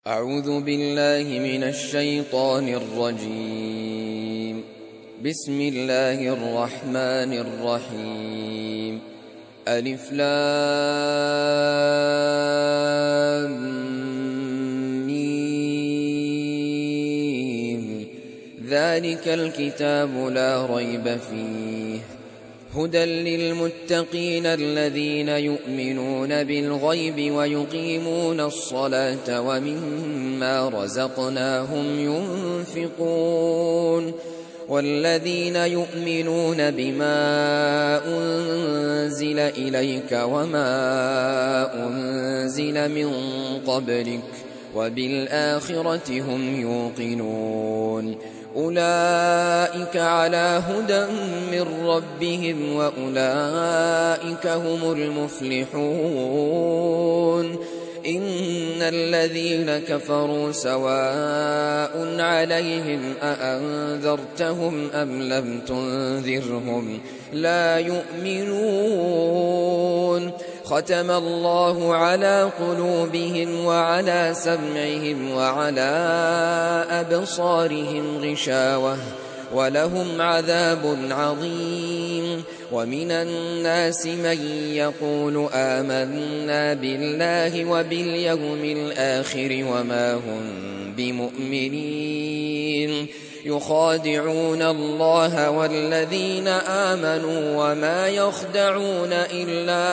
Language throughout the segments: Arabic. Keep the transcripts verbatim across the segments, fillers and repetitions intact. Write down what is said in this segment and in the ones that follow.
أعوذ بالله من الشيطان الرجيم. بسم الله الرحمن الرحيم. ألف لام ميم. ذلك الكتاب لا ريب فيه هدى للمتقين الذين يؤمنون بالغيب ويقيمون الصلاة ومما رزقناهم ينفقون والذين يؤمنون بما أنزل إليك وما أنزل من قبلك وبالآخرة هم يوقنون أولئك على هدى من ربهم وأولئك هم المفلحون. إن الذين كفروا سواء عليهم أأنذرتهم أم لم تنذرهم لا يؤمنون. ختم الله على قلوبهم وعلى سمعهم وعلى أبصارهم غشاوة ولهم عذاب عظيم. ومن الناس من يقول آمنا بالله وباليوم الآخر وما هم بمؤمنين يخادعون الله والذين آمنوا وما يخدعون إلا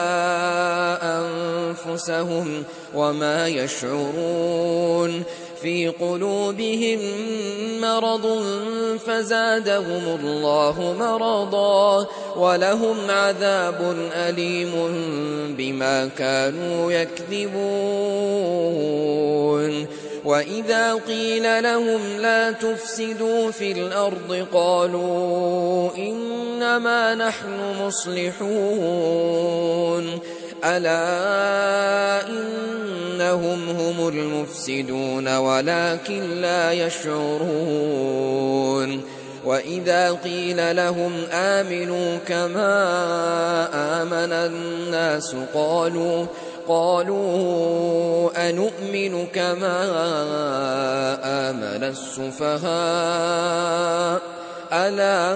أنفسهم وما يشعرون. في قلوبهم مرض فزادهم الله مرضا ولهم عذاب أليم بما كانوا يكذبون. وإذا قيل لهم لا تفسدوا في الأرض قالوا إنما نحن مصلحون ألا إنهم هم المفسدون ولكن لا يشعرون. وإذا قيل لهم آمنوا كما آمن الناس قالوا قالوا أنؤمن كما آمن السفهاء ألا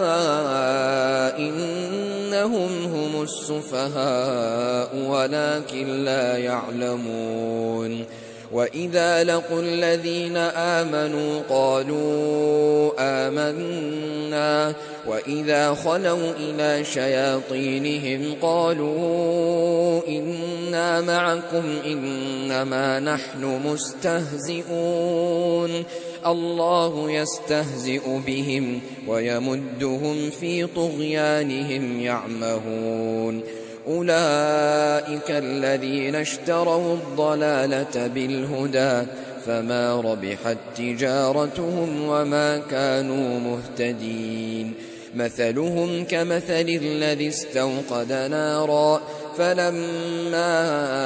إنهم هم السفهاء ولكن لا يعلمون. وإذا لقوا الذين آمنوا قالوا آمنا وإذا خلوا إلى شياطينهم قالوا إنا معكم إنما نحن مستهزئون الله يستهزئ بهم ويمدهم في طغيانهم يعمهون. أولئك الذين اشتروا الضلالة بالهدى فما ربحت تجارتهم وما كانوا مهتدين. مثلهم كمثل الذي استوقد نارا فلما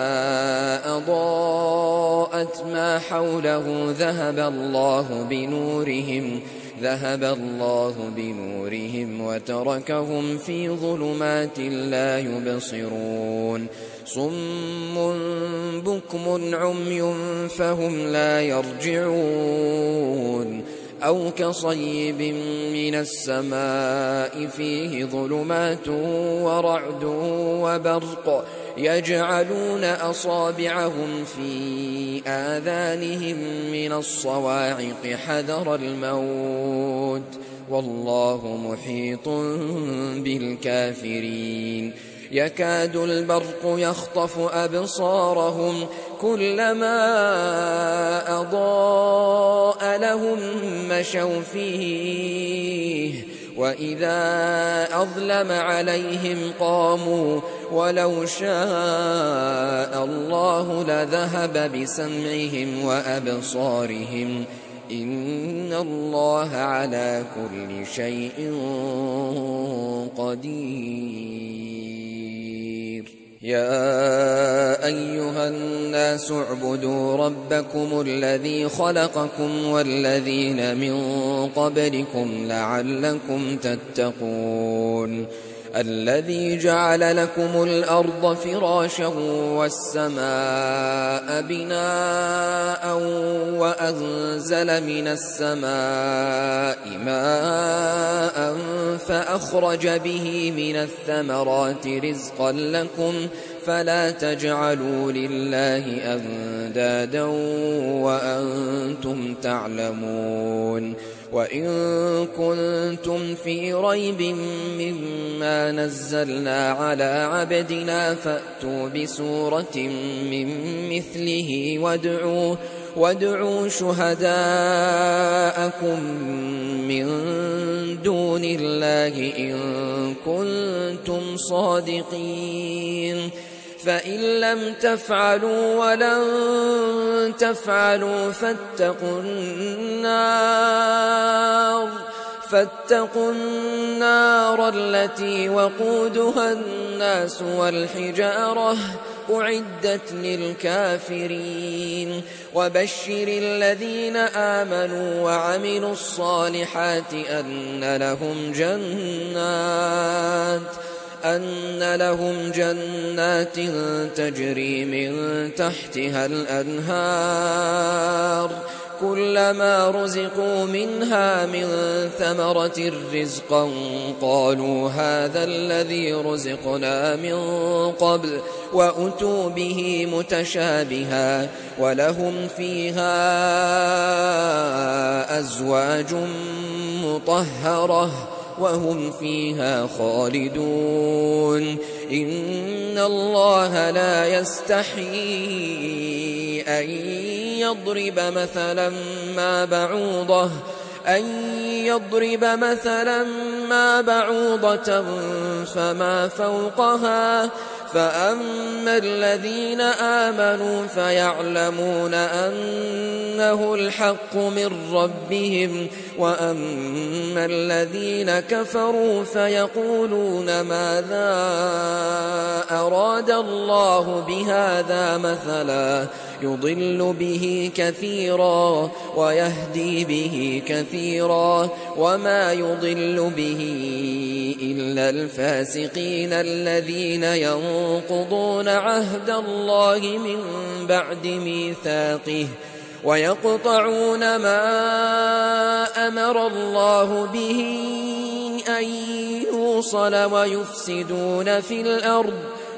أضاءت ما حوله ذهب الله بنورهم ذهب الله بنورهم وتركهم في ظلمات لا يبصرون. صم بكم عمي فهم لا يرجعون. أو كصيب من السماء فيه ظلمات ورعد وبرق يجعلون أصابعهم في آذانهم من الصواعق حذر الموت والله محيط بالكافرين. يكاد البرق يخطف أبصارهم كلما أضاء لهم مشوا فيه وإذا أظلم عليهم قاموا ولو شاء الله لذهب بسمعهم وأبصارهم إن الله على كل شيء قدير. يا أيها الناس اعبدوا ربكم الذي خلقكم والذين من قبلكم لعلكم تتقون الذي جعل لكم الأرض فراشا والسماء بناء وأنزل من السماء ماء فأخرج به من الثمرات رزقا لكم فلا تجعلوا لله أندادا وأنتم تعلمون وإن كنتم في ريب مما نزلنا على عبدنا فأتوا بسورة من مثله وادعوا, وادعوا شهداءكم من دون الله إن كنتم صادقين فإن لم تفعلوا ولن تفعلوا فاتقوا النار فاتقوا النار التي وقودها الناس والحجارة أعدت للكافرين وبشر الذين آمنوا وعملوا الصالحات أن لهم جنات أن لهم جنات تجري من تحتها الأنهار كلما رزقوا منها من ثمرة رزقا قالوا هذا الذي رزقنا من قبل وأتوا به متشابها ولهم فيها أزواج مطهرة وهم فيها خالدون إن الله لا يستحيي أن يضرب مثلا ما بعوضة أن يضرب مثلا ما بعوضة فما فوقها فأما الذين آمنوا فيعلمون أنه الحق من ربهم وأما الذين كفروا فيقولون ماذا أراد الله بهذا مثلا يضل به كثيرا ويهدي به كثيرا وما يضل به إلا الفاسقين الذين ينقضون عهد الله من بعد ميثاقه ويقطعون ما أمر الله به أن يوصل ويفسدون في الأرض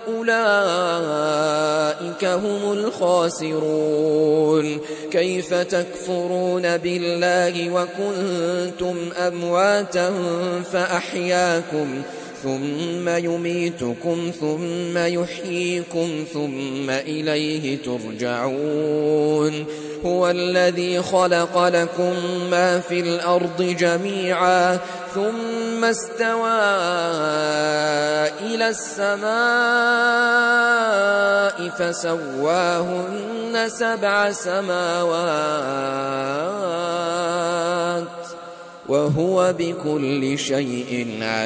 أولئك هم الخاسرون كيف تكفرون بالله وكنتم أمواتا فأحياكم ثم يميتكم ثم يحييكم ثم إليه ترجعون هو الذي خلق لكم ما في الأرض جميعا ثم استوى إلى السماء فسواهن سبع سماوات وهو بكل شيء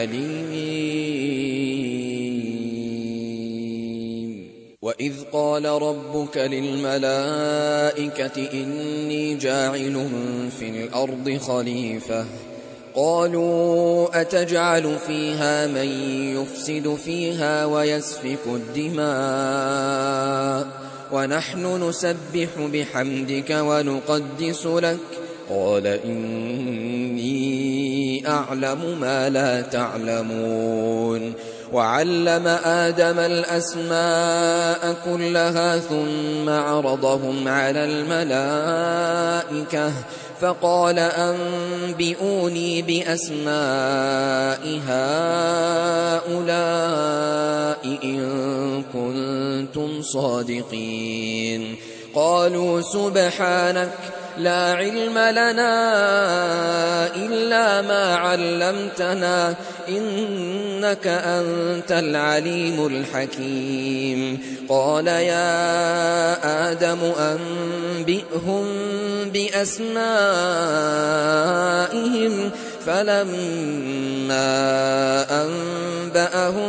عليم وإذ قال ربك للملائكة إني جاعل في الأرض خليفة قالوا أتجعل فيها من يفسد فيها ويسفك الدماء ونحن نسبح بحمدك ونقدس لك قال إني أعلم ما لا تعلمون وعلم آدم الأسماء كلها ثم عرضهم على الملائكة فقال أنبئوني بأسماء هؤلاء إن كنتم صادقين قالوا سبحانك لا علم لنا إلا ما علمتنا إنك أنت العليم الحكيم قال يا آدم أنبئهم بأسمائهم فلما أنبأهم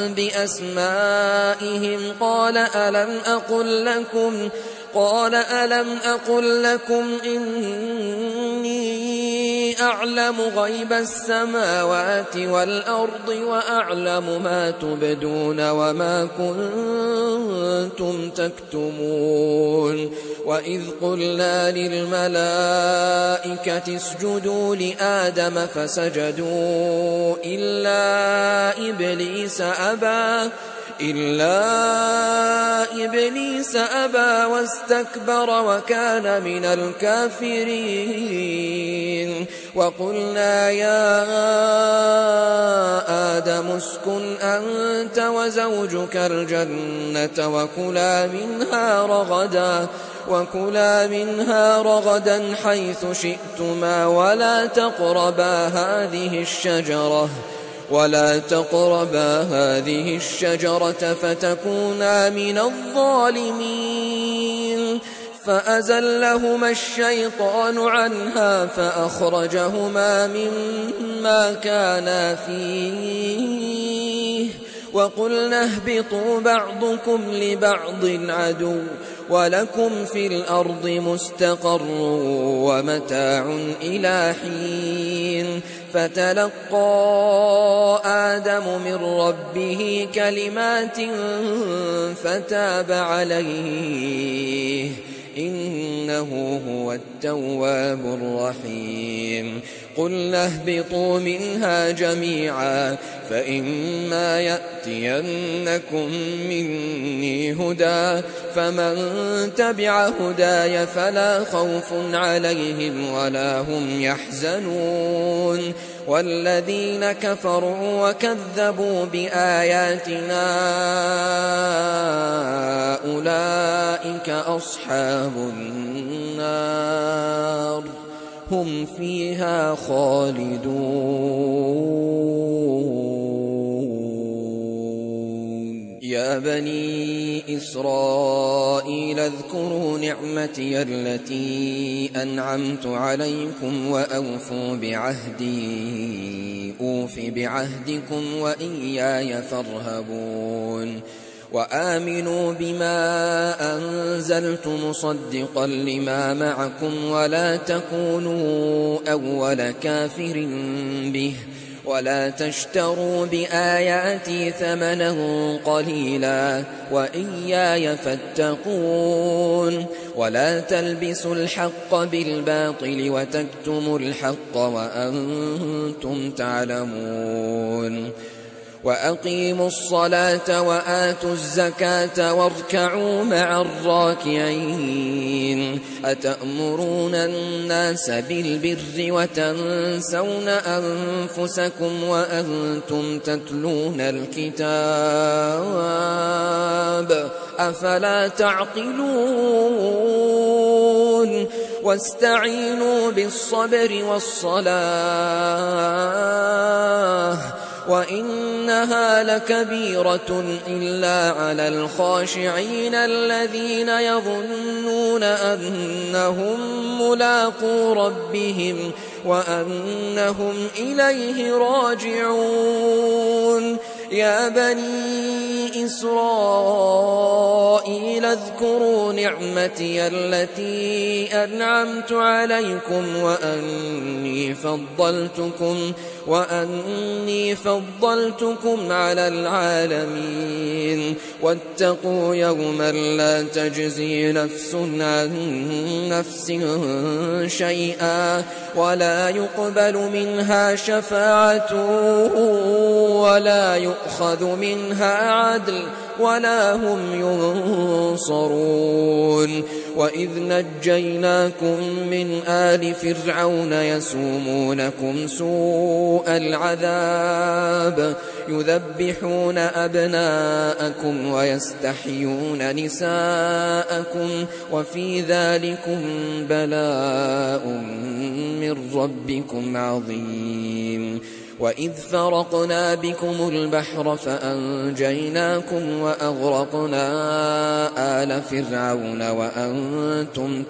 بأسمائهم قال ألم أقل لكم قال ألم أقل لكم إني يعلم غيب السماوات والأرض وأعلم ما تبدون وما كنتم تكتمون وإذ قلنا للملائكة اسجدوا لآدم فسجدوا إلا إبليس أبى إلا إبليس أبى واستكبر وكان من الكافرين وقلنا يا آدم اسكن أنت وزوجك الجنة وكلا منها رغدا وكلا منها رغدا حيث شئتما ولا تقربا هذه الشجرة ولا تقربا هذه الشجرة فتكونا من الظالمين فأزلهما الشيطان عنها فأخرجهما مما كانا فيه وقلنا اهبطوا بعضكم لبعض عدو ولكم في الأرض مستقر ومتاع إلى حين فتلقى آدم من ربه كلمات فتاب عليه إنه هو التواب الرحيم قلنا اهبطوا منها جميعا فإما يأتينكم مني هدى فمن تبع هداي فلا خوف عليهم ولا هم يحزنون والذين كفروا وكذبوا بآياتنا أولئك أصحاب النار هم فيها خالدون يا بني إسرائيل اذكروا نعمتي التي أنعمت عليكم وأوفوا بعهدي أوف بعهدكم وإياي فارهبون وآمنوا بما أنزلت مصدقا لما معكم ولا تكونوا أول كافر به ولا تشتروا بآياتي ثمنا قليلا وإياي فاتقون ولا تلبسوا الحق بالباطل وتكتموا الحق وأنتم تعلمون وأقيموا الصلاة وآتوا الزكاة واركعوا مع الراكعين أتأمرون الناس بالبر وتنسون أنفسكم وأنتم تتلون الكتاب أفلا تعقلون واستعينوا بالصبر والصلاة وإنها لكبيرة إلا على الخاشعين الذين يظنون أنهم ملاقو ربهم وأنهم إليه راجعون يا بني إسرائيل اذكروا نعمتي التي أنعمت عليكم وأني فضلتكم وأني فضلتكم على العالمين واتقوا يوما لا تجزي نفس عن نفس شيئا ولا يقبل منها شفاعة ولا يؤخذ منها عدل ولا هم ينصرون وإذ نجيناكم من آل فرعون يسومونكم سوء العذاب يذبحون أبناءكم ويستحيون نساءكم وفي ذلكم بلاء من ربكم عظيم وإذ فرقنا بكم البحر فأنجيناكم وأغرقنا آل فرعون وأنتم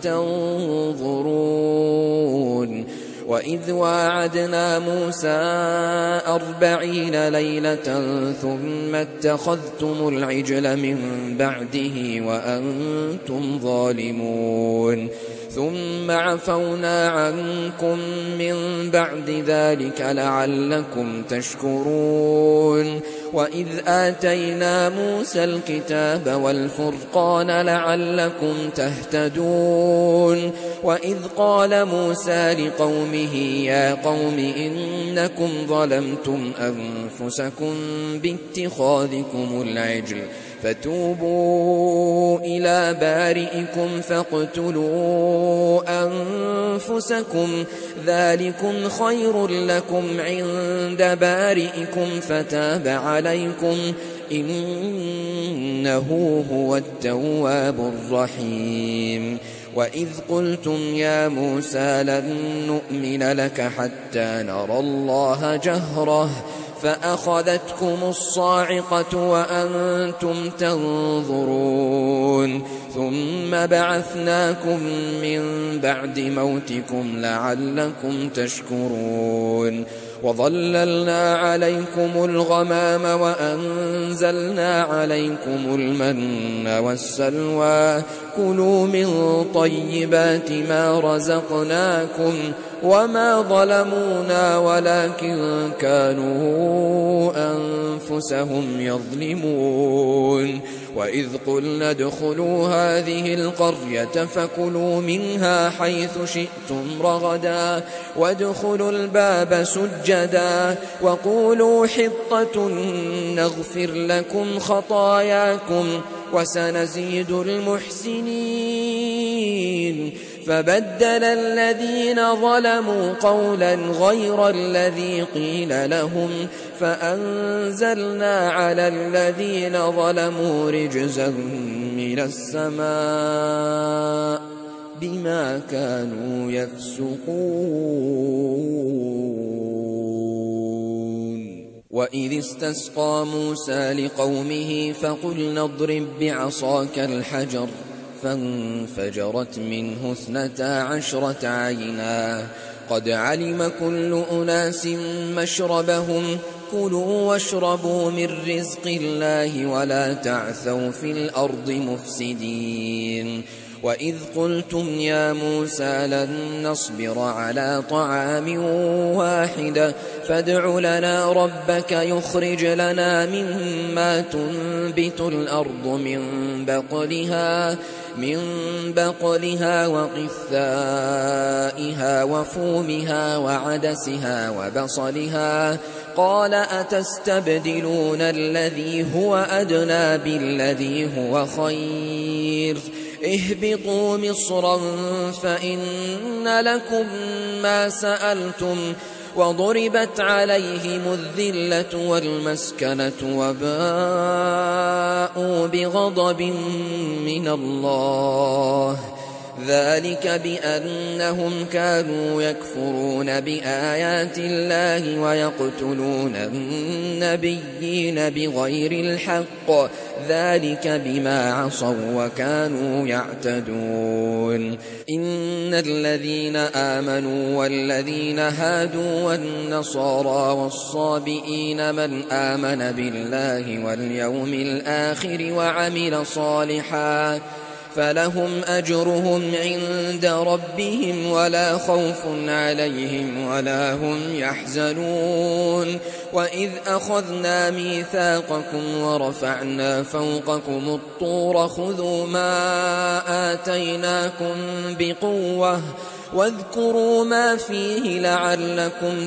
تنظرون وإذ واعدنا موسى أربعين ليلة ثم اتخذتم العجل من بعده وأنتم ظالمون ثم عفونا عنكم من بعد ذلك لعلكم تشكرون وإذ آتينا موسى الكتاب والفرقان لعلكم تهتدون وإذ قال موسى لقومه يا قوم إنكم ظلمتم أنفسكم باتخاذكم العجل فتوبوا إلى بارئكم فاقتلوا أنفسكم ذلكم خير لكم عند بارئكم فتاب عليكم إنه هو التواب الرحيم وإذ قلتم يا موسى لن نؤمن لك حتى نرى الله جهرة فأخذتكم الصاعقة وأنتم تنظرون ثم بعثناكم من بعد موتكم لعلكم تشكرون وظللنا عليكم الغمام وأنزلنا عليكم المن والسلوى كلوا من طيبات ما رزقناكم وما ظلمونا ولكن كانوا أنفسهم يظلمون وإذ قلنا ادخلوا هذه القرية فكلوا منها حيث شئتم رغدا وادخلوا الباب سجدا وقولوا حطة نغفر لكم خطاياكم وسنزيد المحسنين فبدل الذين ظلموا قولا غير الذي قيل لهم فأنزلنا على الذين ظلموا رجزا من السماء بما كانوا يفسقون وإذ استسقى موسى لقومه فقلنا اضرب بعصاك الحجر فانفجرت منه اثنتا عشرة عينا قد علم كل أناس مشربهم كلوا واشربوا من رزق الله ولا تعثوا في الأرض مفسدين وإذ قلتم يا موسى لن نصبر على طعام واحد فادع لنا ربك يخرج لنا مما تنبت الأرض من بقلها من بقلها وقثائها وفومها وعدسها وبصلها قال أتستبدلون الذي هو أدنى بالذي هو خير اهبطوا مصرا فإن لكم ما سألتم وضربت عليهم الذلة والمسكنة وباءوا بغضب من الله ذلك بأنهم كانوا يكفرون بآيات الله ويقتلون النبيين بغير الحق ذلك بما عصوا وكانوا يعتدون إن الذين آمنوا والذين هادوا والنصارى والصابئين من آمن بالله واليوم الآخر وعمل صالحا فلهم أجرهم عند ربهم ولا خوف عليهم ولا هم يحزنون وإذ أخذنا ميثاقكم ورفعنا فوقكم الطور خذوا ما آتيناكم بقوة واذكروا ما فيه لعلكم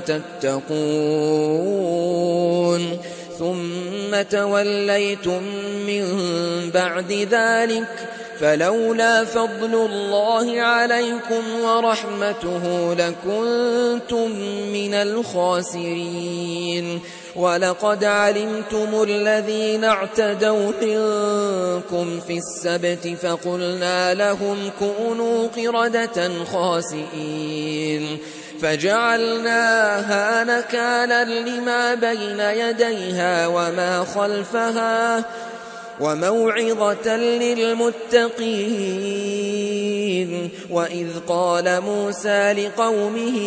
تتقون ثم توليتم من بعد ذلك فلولا فضل الله عليكم ورحمته لكنتم من الخاسرين ولقد علمتم الذين اعتدوا منكم في السبت فقلنا لهم كونوا قردة خاسئين فجعلناها نكالا لما بين يديها وما خلفها وموعظة للمتقين وإذ قال موسى لقومه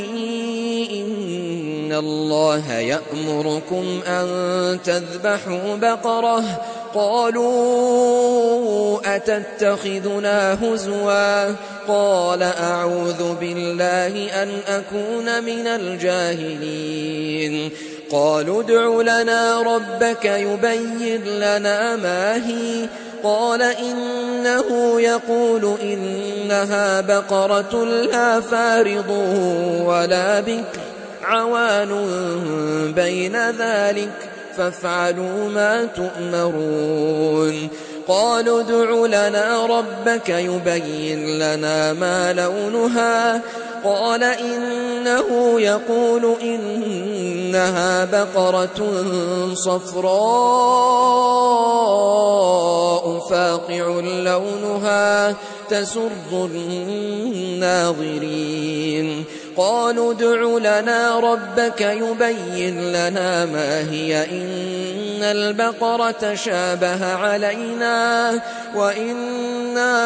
إن الله يأمركم أن تذبحوا بقرة قالوا أتتخذنا هزوا قال أعوذ بالله أن أكون من الجاهلين قالوا ادع لنا ربك يبين لنا ما هي قال إنه يقول إنها بقرة لا فارض ولا بكر عوان بين ذلك فافعلوا ما تؤمرون قالوا ادع لنا ربك يبين لنا ما لونها قال إنه يقول إنها بقرة صفراء فاقع لونها تسر الناظرين قالوا ادع لنا ربك يبين لنا ما هي إن البقرة شابه علينا وإنا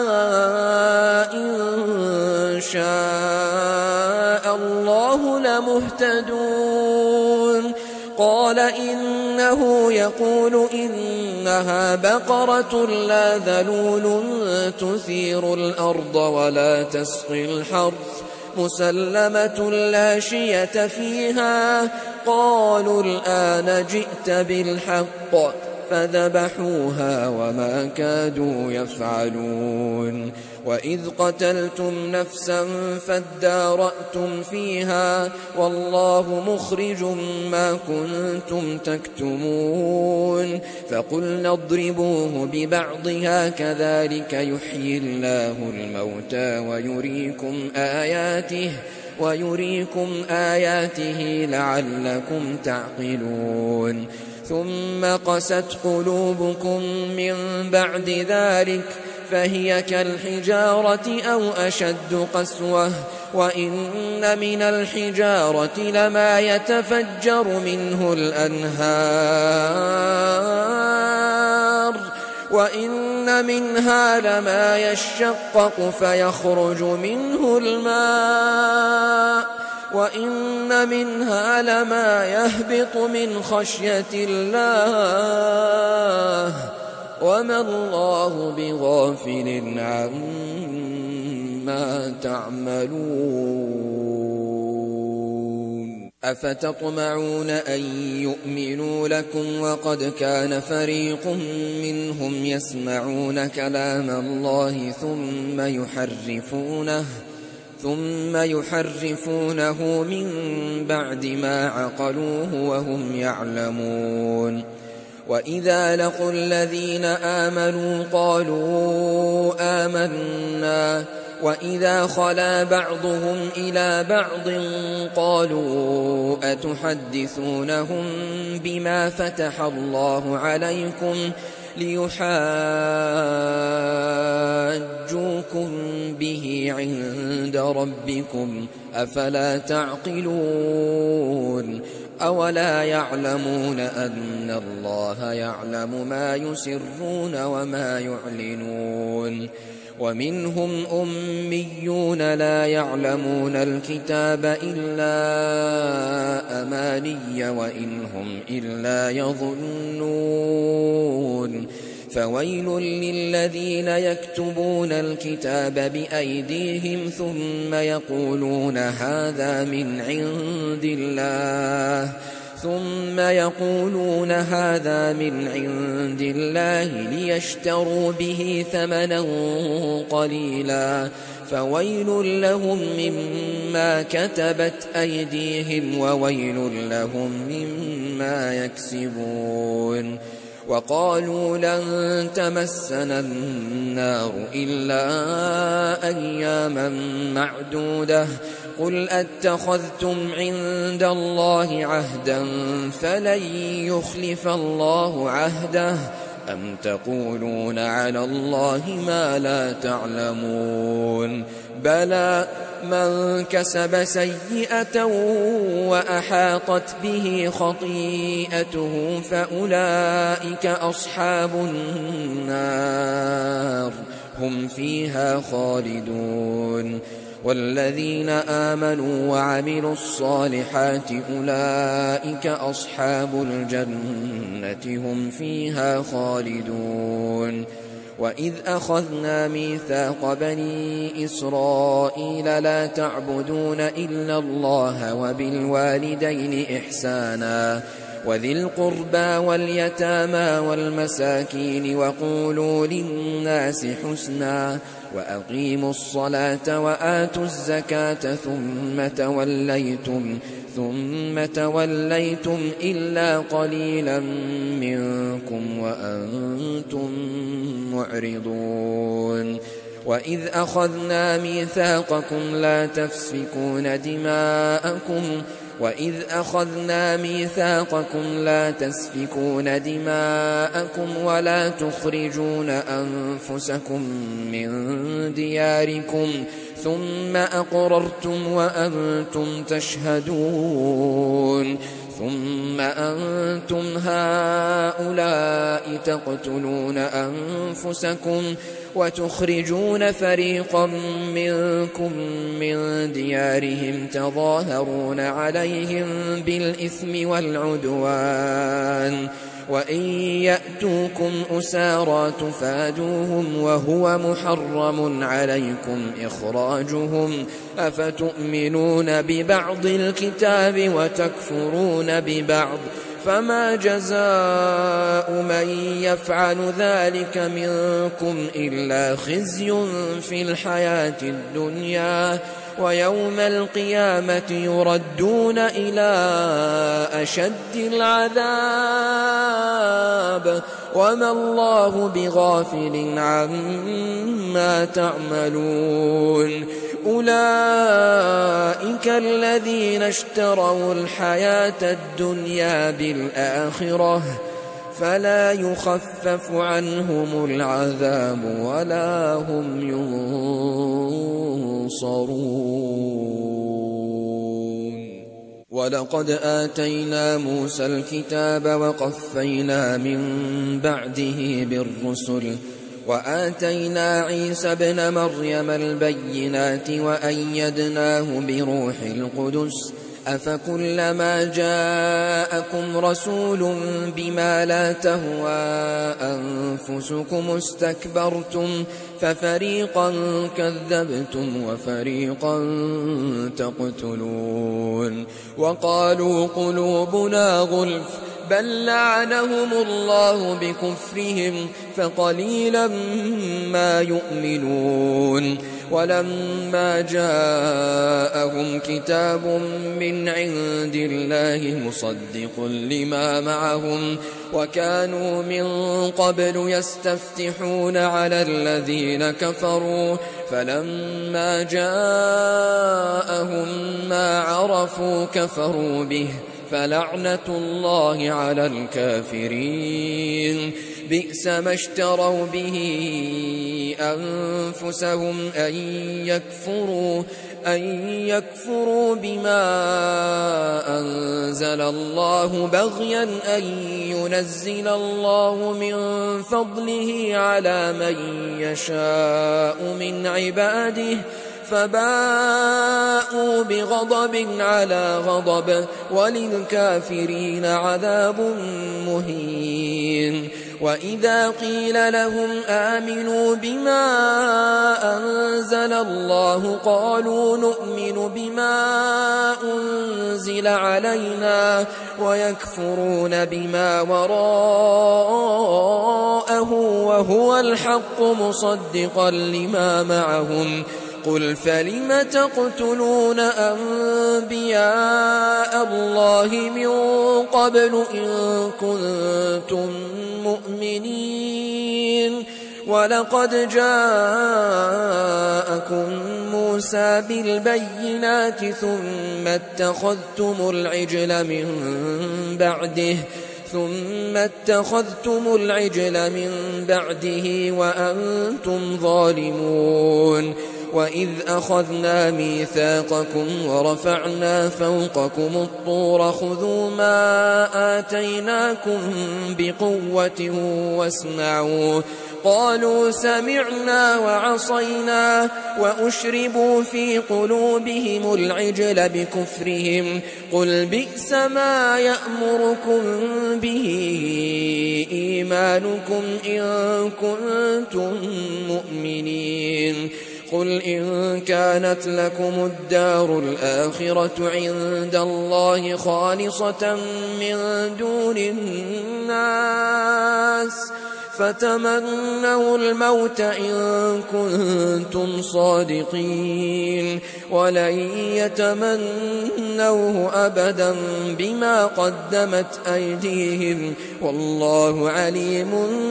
إن شاء الله لمهتدون قال إنه يقول إنها بقرة لا ذلول تثير الأرض ولا تسقي الحرث مسلمة لا شية فيها قالوا الآن جئت بالحق فذبحوها وما كادوا يفعلون وإذ قتلتم نفسا فادارأتم فيها والله مخرج ما كنتم تكتمون فقلنا اضربوه ببعضها كذلك يحيي الله الموتى ويريكم آياته ويريكم آياته لعلكم تعقلون ثم قست قلوبكم من بعد ذلك فهي كالحجارة أو أشد قسوة وإن من الحجارة لما يتفجر منه الأنهار وإن منها لما يشقق فيخرج منه الماء وإن منها لما يهبط من خشية الله وما الله بغافل عما تعملون أفتطمعون أن يؤمنوا لكم وقد كان فريق منهم يسمعون كلام الله ثم يحرفونه ثم يحرفونه من بعد ما عقلوه وهم يعلمون وإذا لقوا الذين آمنوا قالوا آمنا وإذا خلا بعضهم إلى بعض قالوا أتحدثونهم بما فتح الله عليكم ليحاجوكم به عند ربكم أفلا تعقلون أولا يعلمون أن الله يعلم ما يسرون وما يعلنون ومنهم أميون لا يعلمون الكتاب إلا أماني وإن هم إلا يظنون فويل للذين يكتبون الكتاب بأيديهم ثم يقولون هذا من عند الله ثم يقولون هذا من عند الله ليشتروا به ثمنا قليلا فويل لهم مما كتبت أيديهم وويل لهم مما يكسبون وقالوا لن تمسنا النار إلا أياما معدودة قل أتخذتم عند الله عهدا فلن يخلف الله عهده أم تقولون على الله ما لا تعلمون بلى من كسب سيئة وأحاطت به خطيئته فأولئك أصحاب النار هم فيها خالدون والذين آمنوا وعملوا الصالحات أولئك أصحاب الجنة هم فيها خالدون. وإذ أخذنا ميثاق بني إسرائيل لا تعبدون إلا الله وبالوالدين إحسانا وذي القربى واليتامى والمساكين وقولوا للناس حسنا وأقيموا الصلاة وآتوا الزكاة ثم توليتم ثم توليتم إلا قليلا منكم وأنتم معرضون. وإذ أخذنا ميثاقكم لا تسفكون دماءكم وإذ أخذنا ميثاقكم لا تسفكون دماءكم ولا تخرجون أنفسكم من دياركم ثم أقررتم وأنتم تشهدون ثم أنتم هؤلاء تقتلون أنفسكم وتخرجون فريقا منكم من ديارهم تظاهرون عليهم بالإثم والعدوان وإن يأتوكم أسارى تفادوهم وهو محرم عليكم إخراجهم أفتؤمنون ببعض الكتاب وتكفرون ببعض فما جزاء من يفعل ذلك منكم إلا خزي في الحياة الدنيا ويوم القيامة يردون إلى أشد العذاب وما الله بغافل عما تعملون. أولئك الذين اشتروا الحياة الدنيا بالآخرة فلا يخفف عنهم العذاب ولا هم ينصرون. ولقد آتينا موسى الكتاب وقفينا من بعده بالرسل وآتينا عيسى ابن مريم البينات وأيدناه بروح القدس أفكلما جاءكم رسول بما لا تهوى أنفسكم استكبرتم ففريقا كذبتم وفريقا تقتلون. وقالوا قلوبنا غلف بل لعنهم الله بكفرهم فقليلا ما يؤمنون. ولما جاءهم كتاب من عند الله مصدق لما معهم وكانوا من قبل يستفتحون على الذين كفروا فلما جاءهم ما عرفوا كفروا به فلعنة الله على الكافرين. بئس ما اشتروا به أنفسهم أن يكفروا أن يكفروا بما أنزل الله بغيا أن ينزل الله من فضله على من يشاء من عباده فباءوا بغضب على غضب وللكافرين عذاب مهين. وإذا قيل لهم آمنوا بما أنزل الله قالوا نؤمن بما أنزل علينا ويكفرون بما وراءه وهو الحق مصدقا لما معهم. قل فلم تقتلون أنبياء الله من قبل إن كنتم مؤمنين. ولقد جاءكم موسى بالبينات ثم اتخذتم العجل من بعده ثم اتخذتم العجل من بعده وأنتم ظالمون. وإذ أخذنا ميثاقكم ورفعنا فوقكم الطور خذوا ما آتيناكم بقوة واسمعوا قالوا سمعنا وعصينا وأشربوا في قلوبهم العجل بكفرهم قل بئس ما يأمركم به إيمانكم إن كنتم مؤمنين قل إن كانت لكم الدار الآخرة عند الله خالصة من دون الناس فتمنوا الموت إن كنتم صادقين ولن يتمنوه أبدا بما قدمت أيديهم والله عليم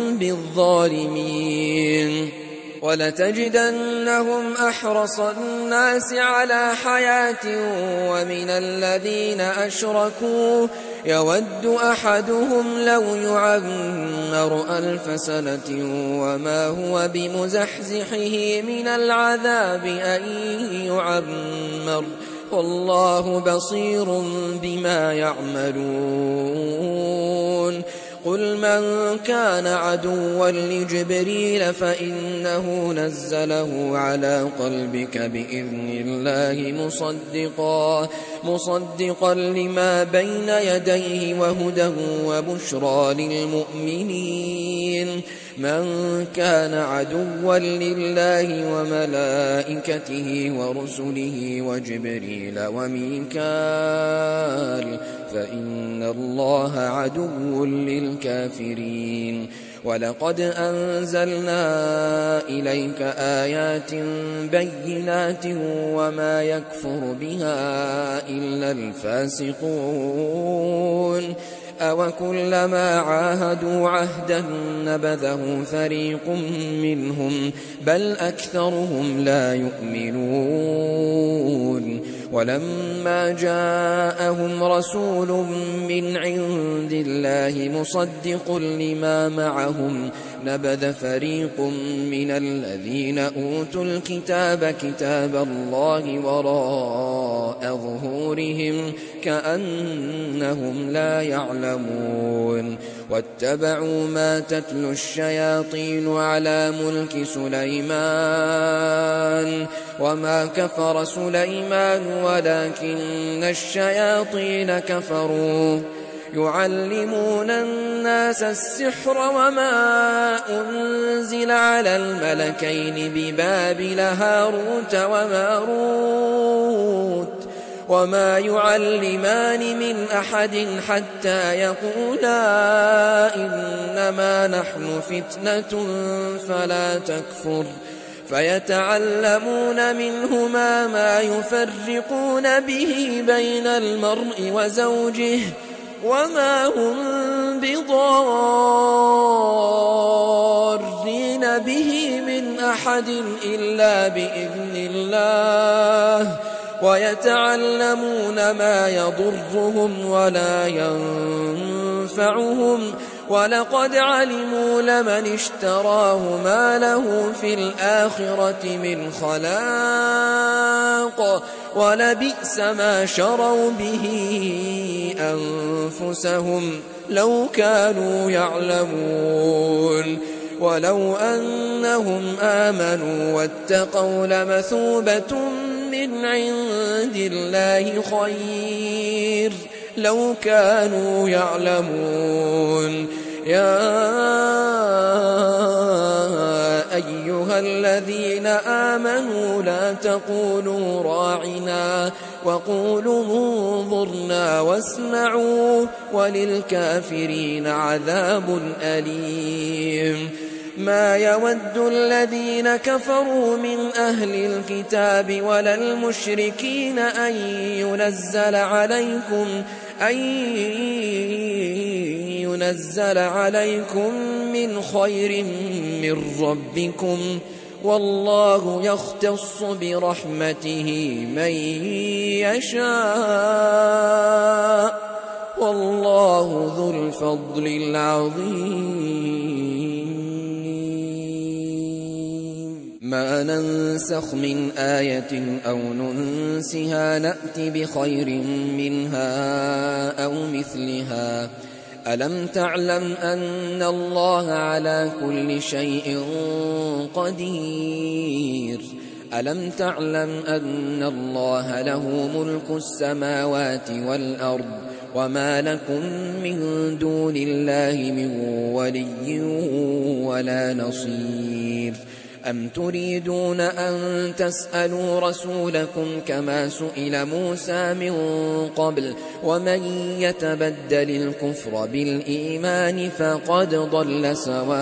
بالظالمين ولتجدنهم أحرص الناس على حياة ومن الذين أشركوا يود أحدهم لو يعمر ألف سنة وما هو بمزحزحه من العذاب أن يعمر والله بصير بما يعملون قل من كان عدوا لجبريل فإنه نزله على قلبك بإذن الله مصدقا مصدقا لما بين يديه وهدى وبشرى للمؤمنين من كان عدوا لله وملائكته ورسله وجبريل وميكال فإن الله عدو للكافرين ولقد أنزلنا إليك آيات بينات وما يكفر بها إلا الفاسقون أوكلما عاهدوا عهدا نبذه فريق منهم بل أكثرهم لا يؤمنون ولما جاءهم رسول من عند الله مصدق لما معهم نبذ فريق من الذين أوتوا الكتاب كتاب الله وراء ظهورهم كأنهم لا يعلمون واتبعوا ما تتلو الشياطين على ملك سليمان وما كفر سليمان ولكن الشياطين كفروا يعلمون الناس السحر وما أنزل على الملكين ببابل هاروت وماروت وما يعلمان من أحد حتى يقولا إنما نحن فتنة فلا تكفر فيتعلمون منهما ما يفرقون به بين المرء وزوجه وما هم بضارين به من أحد إلا بإذن الله ويتعلمون ما يضرهم ولا ينفعهم ولقد علموا لمن اشتراه ما له في الآخرة من خلاق ولبئس ما شروا به أنفسهم لو كانوا يعلمون ولو أنهم آمنوا واتقوا لمثوبة من عند الله خير لو كانوا يعلمون يا أيها الذين آمنوا لا تقولوا راعنا وقولوا انظرنا واسمعوا وللكافرين عذاب أليم ما يود الذين كفروا من أهل الكتاب ولا المشركين أن ينزل عليكم أن ينزل عليكم من خير من ربكم والله يختص برحمته من يشاء والله ذو الفضل العظيم ما ننسخ من آية أو ننسها نأت بخير منها أو مثلها ألم تعلم أن الله على كل شيء قدير ألم تعلم أن الله له ملك السماوات والأرض وما لكم من دون الله من ولي ولا نصير أم تريدون أن تسألوا رسولكم كما سئل موسى من قبل ومن يتبدل الكفر بالإيمان فقد ضل سواء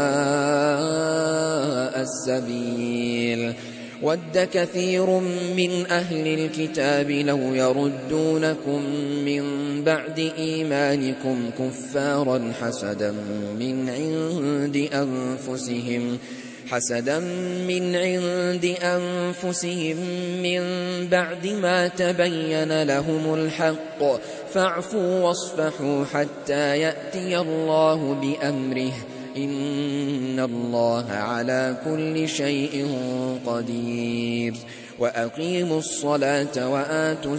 السبيل ود كثير من أهل الكتاب لو يردونكم من بعد إيمانكم كفارا حسدا من عند أنفسهم حسدا من عند أنفسهم من بعد ما تبين لهم الحق فاعفوا واصفحوا حتى يأتي الله بأمره إن الله على كل شيء قدير وأقيموا الصلاة وآتوا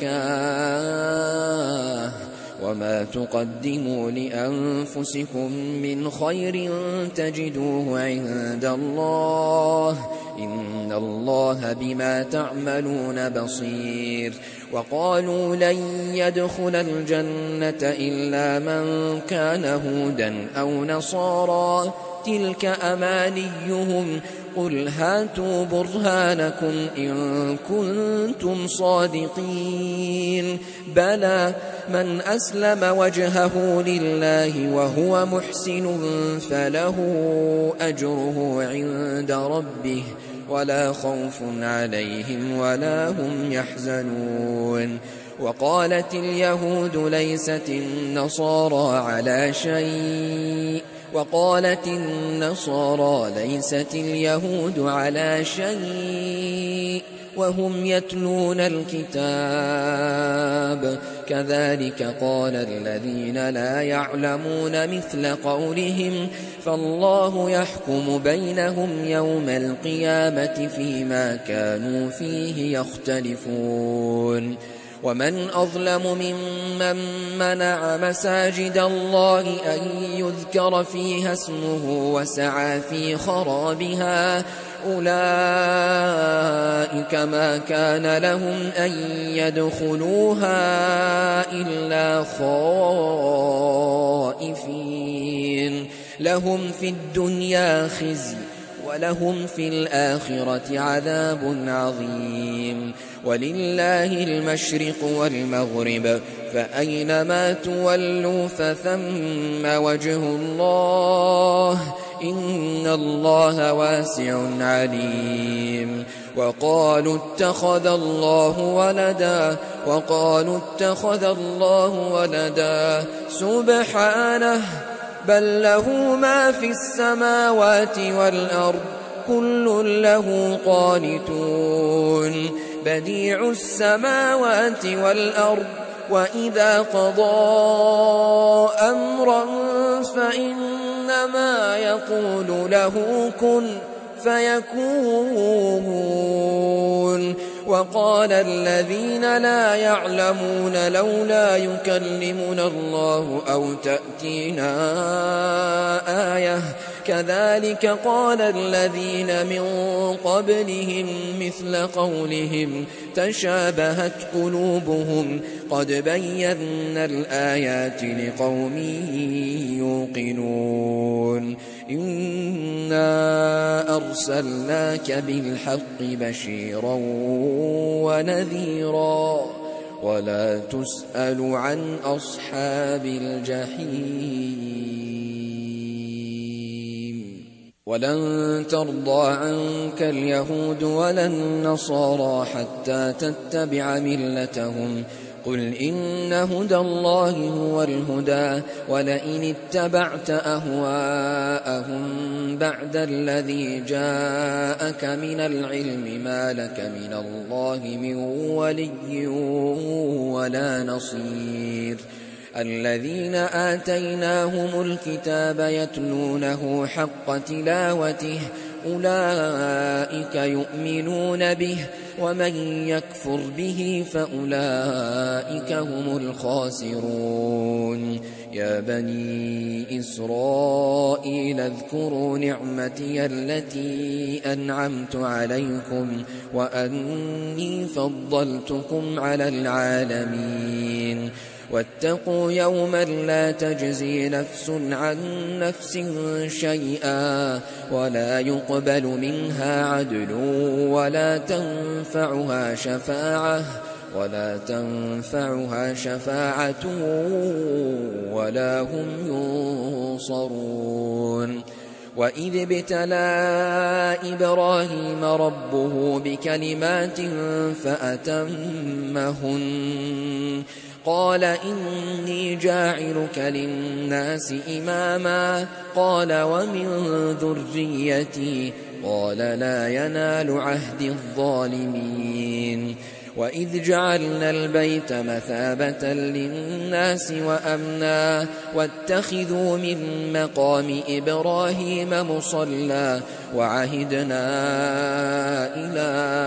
الزكاة وما تقدموا لأنفسكم من خير تجدوه عند الله إن الله بما تعملون بصير وقالوا لن يدخل الجنة إلا من كان هودا أو نصارى تلك أمانيهم قل هاتوا برهانكم إن كنتم صادقين بلى من أسلم وجهه لله وهو محسن فله أجره عند ربه ولا خوف عليهم ولا هم يحزنون وقالت اليهود ليست النصارى على شيء وقالت النصارى ليست اليهود على شيء وهم يتلون الكتاب كذلك قال الذين لا يعلمون مثل قولهم فالله يحكم بينهم يوم القيامة فيما كانوا فيه يختلفون ومن أظلم ممن منع مساجد الله أن يذكر فيها اسمه وسعى في خرابها أولئك ما كان لهم أن يدخلوها إلا خائفين لهم في الدنيا خزي ولهم في الآخرة عذاب عظيم ولله المشرق والمغرب فأينما تولوا فثم وجه الله إن الله واسع عليم وقالوا اتخذ الله ولدا وقالوا اتخذ الله ولدا سبحانه بل له ما في السماوات والأرض كل له قانتون بديع السماوات والأرض وإذا قضى أمرا فإنما يقول له كن فيكون وقال الذين لا يعلمون لولا يكلمنا الله أو تأتينا آية كذلك قال الذين من قبلهم مثل قولهم تشابهت قلوبهم قد بينا الآيات لقوم يوقنون إنا أرسلناك بالحق بشيرا ونذيرا ولا تسأل عن أصحاب الجحيم ولن ترضى عنك اليهود ولا النصارى حتى تتبع ملتهم قل إن هدى الله هو الهدى ولئن اتبعت أهواءهم بعد الذي جاءك من العلم ما لك من الله من ولي ولا نصير الذين آتيناهم الكتاب يتلونه حق تلاوته أولئك يؤمنون به ومن يكفر به فأولئك هم الخاسرون يا بني إسرائيل اذكروا نعمتي التي أنعمت عليكم وأني فضلتكم على العالمين واتقوا يوما لا تجزي نفس عن نفس شيئا ولا يقبل منها عدل ولا تنفعها شفاعة ولا تنفعها شفاعة ولا هم ينصرون وإذ ابتلى إبراهيم ربه بكلمات فأتمهن قال إني جاعلك للناس إماما قال ومن ذريتي قال لا ينال عهد الظالمين وإذ جعلنا البيت مثابة للناس وأمنا واتخذوا من مقام إبراهيم مصلى وعهدنا إلى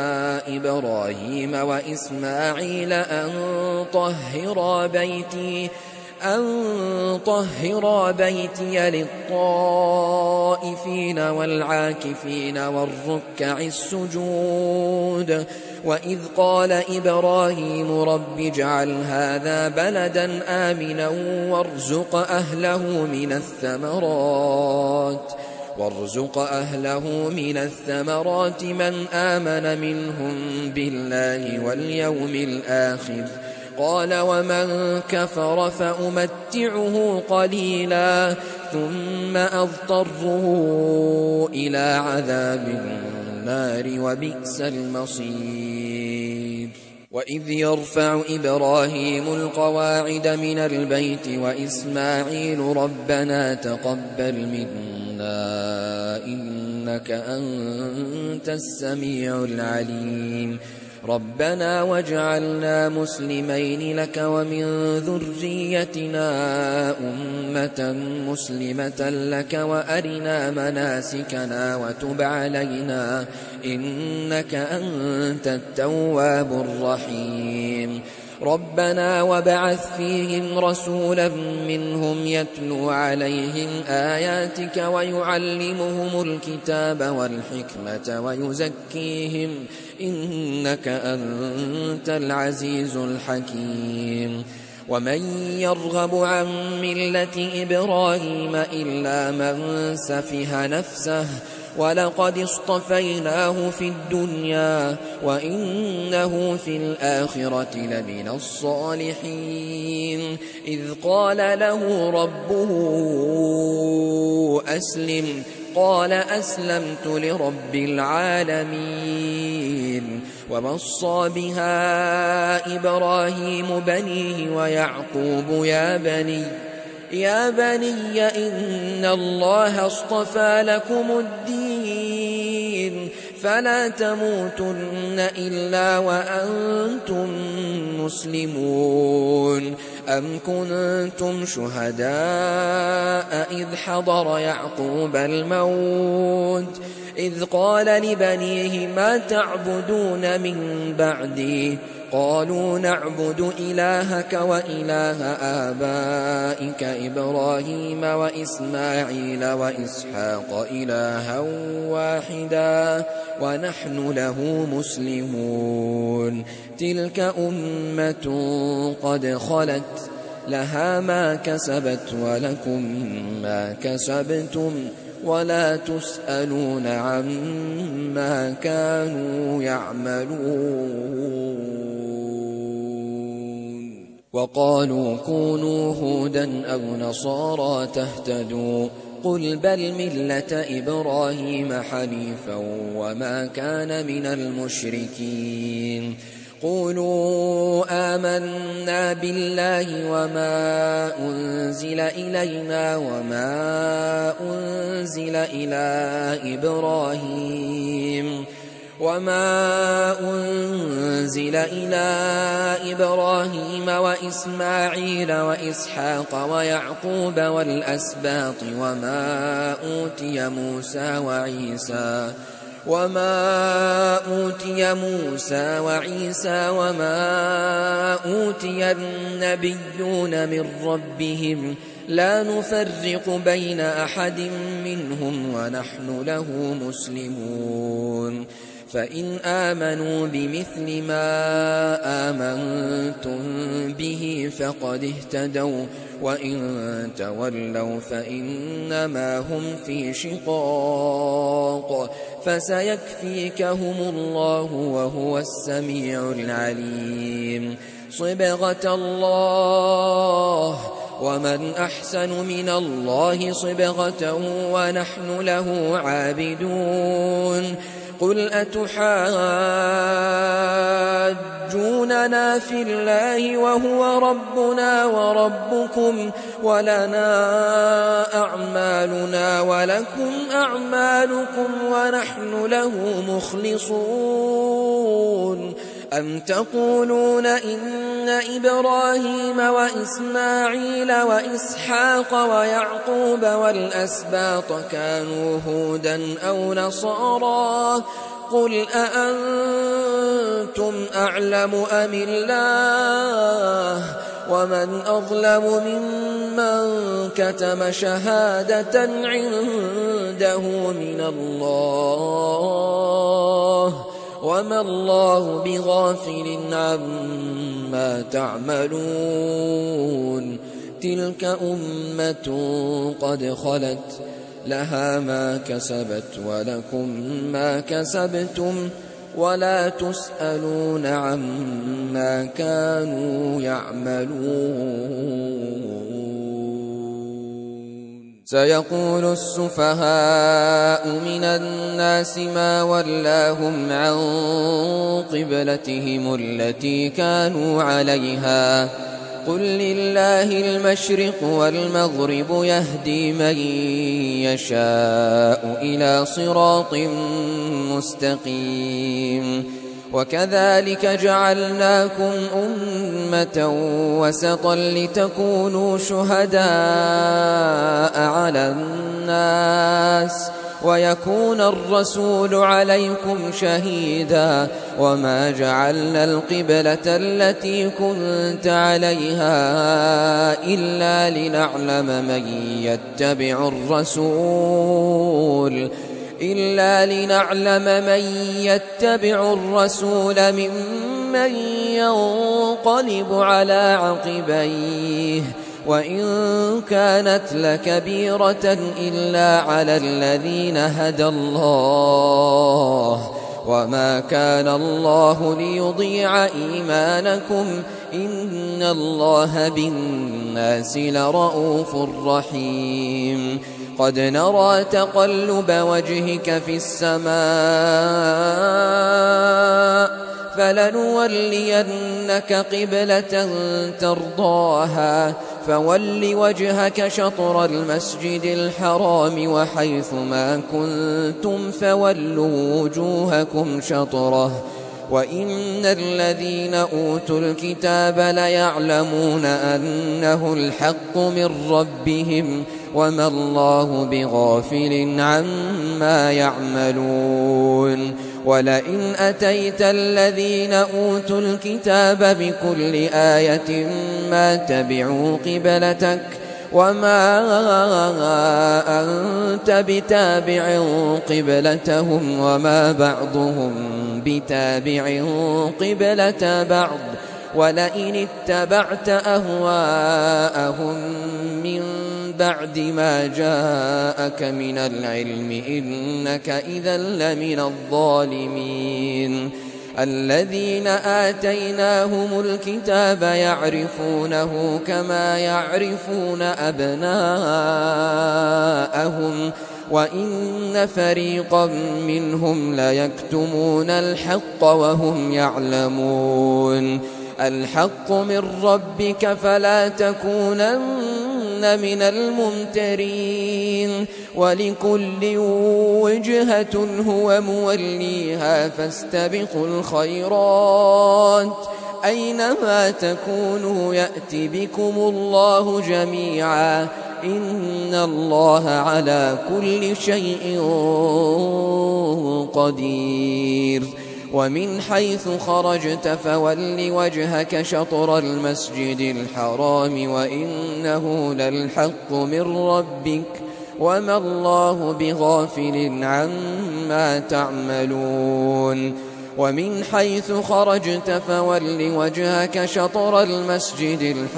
إبراهيم وإسماعيل أن طهرا بيتي أن طهرا بيتي للطائفين والعاكفين والركع السجود وإذ قال إبراهيم رب اجعل هذا بلدا آمنا وارزق أهله من الثمرات وارزق أهله من الثمرات من آمن منهم بالله واليوم الآخر قال ومن كفر فأمتعه قليلا ثم أضطره إلى عذاب النار وبئس المصير وإذ يرفع إبراهيم القواعد من البيت وإسماعيل ربنا تقبل منا إنك أنت السميع العليم ربنا واجعلنا مسلمين لك ومن ذريتنا أمة مسلمة لك وأرنا مناسكنا وتب علينا إنك أنت التواب الرحيم ربنا وابعث فيهم رسولا منهم يتلو عليهم آياتك ويعلمهم الكتاب والحكمة ويزكيهم إنك أنت العزيز الحكيم ومن يرغب عن ملة إبراهيم إلا من سفه نفسه ولقد اصطفيناه في الدنيا وإنه في الآخرة لمن الصالحين إذ قال له ربه أسلم قال أسلمت لرب العالمين ووصى بها إبراهيم بنيه ويعقوب يا بني يا بني إن الله اصطفى لكم الدين فلا تموتن إلا وأنتم مسلمون أم كنتم شهداء إذ حضر يعقوب الموت إذ قال لبنيه ما تعبدون من بعدي قالوا نعبد إلهك وإله آبائك إبراهيم وإسماعيل وإسحاق إلها واحدا ونحن له مسلمون تلك أمة قد خلت لها ما كسبت ولكم ما كسبتم ولا تسألون عما كانوا يعملون وقالوا كونوا هودا أو نصارى تهتدوا قل بل ملة إبراهيم حنيفا وما كان من المشركين قولوا آمنا بالله وما أنزل إلينا وما أنزل إلى إبراهيم وما أنزل إلى إبراهيم وإسماعيل وإسحاق ويعقوب والأسباط وما أوتي موسى وعيسى وما أوتي موسى وعيسى وما أوتي النبيون من ربهم لا نفرق بين أحد منهم ونحن له مسلمون فإن آمنوا بمثل ما آمنتم به فقد اهتدوا وإن تولوا فإنما هم في شقاق فسيكفيكهم الله وهو السميع العليم صبغة الله ومن أحسن من الله صبغة ونحن له عابدون قل أتحاجوننا في الله وهو ربنا وربكم ولنا أعمالنا ولكم أعمالكم ونحن له مخلصون أم تقولون إن إبراهيم وإسماعيل وإسحاق ويعقوب والأسباط كانوا هودا أو نصارى قل أأنتم أعلم أم الله ومن أظلم ممن كتم شهادة عنده من الله وما الله بغافل عما تعملون تلك أمة قد خلت لها ما كسبت ولكم ما كسبتم ولا تسألون عما كانوا يعملون سيقول السفهاء من الناس ما ولاهم عن قبلتهم التي كانوا عليها قل لله المشرق والمغرب يهدي من يشاء إلى صراط مستقيم وكذلك جعلناكم أمة وسطا لتكونوا شهداء على الناس ويكون الرسول عليكم شهيدا وما جعلنا القبلة التي كنت عليها إلا لنعلم من يتبع الرسول إلا لنعلم من يتبع الرسول ممن ينقلب على عقبيه وإن كانت لكبيرة إلا على الذين هدى الله وما كان الله ليضيع إيمانكم إن الله بالناس لرؤوف رحيم قد نرى تقلب وجهك في السماء فلنولينك قبلة ترضاها فول وجهك شطر المسجد الحرام وحيث ما كنتم فولوا وجوهكم شطره وإن الذين أوتوا الكتاب ليعلمون أنه الحق من ربهم وما الله بغافل عما يعملون ولئن أتيت الذين أوتوا الكتاب بكل آية ما تبعوا قبلتك وما أنت بتابع قبلتهم وما بعضهم بتابع قبلة بعض ولئن اتبعت أهواءهم من بعد ما جاءك من العلم إنك إذا لمن الظالمين الذين آتيناهم الكتاب يعرفونه كما يعرفون أبناءهم وإن فريقا منهم ليكتمون الحق وهم يعلمون الحق من ربك فلا تكونن من الممترين ولكل وجهة هو موليها فاستبقوا الخيرات أينما تكونوا يأت بكم الله جميعا إن الله على كل شيء قدير ومن حيث خرجت فول وجهك شطر المسجد الحرام وإنه للحق من ربك وما الله بغافل عما تعملون ومن حيث خرجت فول وجهك شطر المسجد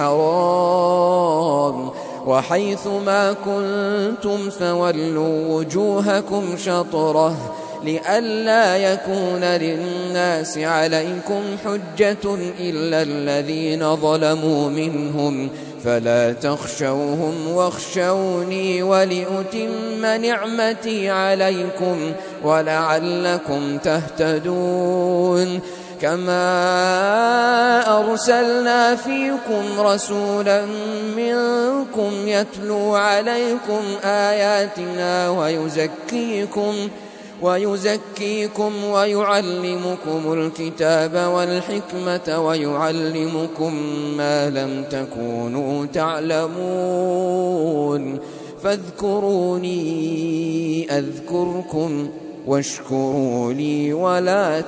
الحرام وحيث ما كنتم فولوا وجوهكم شطره لئلا يكون للناس عليكم حجة إلا الذين ظلموا منهم فلا تخشوهم واخشوني ولأتم نعمتي عليكم ولعلكم تهتدون كما أرسلنا فيكم رسولا منكم يتلو عليكم آياتنا ويزكيكم ويزكيكم ويعلمكم الكتاب والحكمة ويعلمكم ما لم تكونوا تعلمون فاذكروني أذكركم واشكروا لي ولا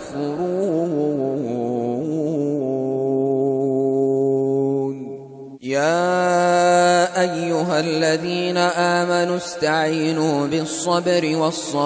تكفرون يا أيها الذين آمنوا استعينوا بالصبر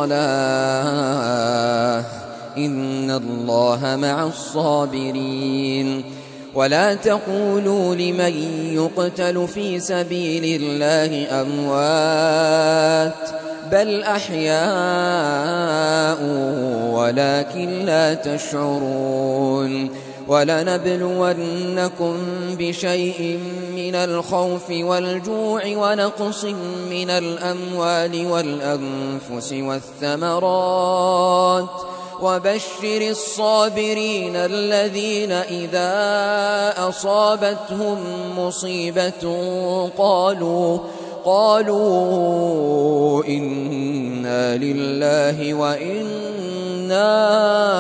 والصلاة إن الله مع الصابرين ولا تقولوا لمن يقتل في سبيل الله أموات بل أحياء ولكن لا تشعرون ولنبلونكم بشيء من الخوف والجوع ونقص من الأموال والأنفس والثمرات وبشر الصابرين الذين إذا أصابتهم مصيبة قالوا قالوا إنا لله وإنا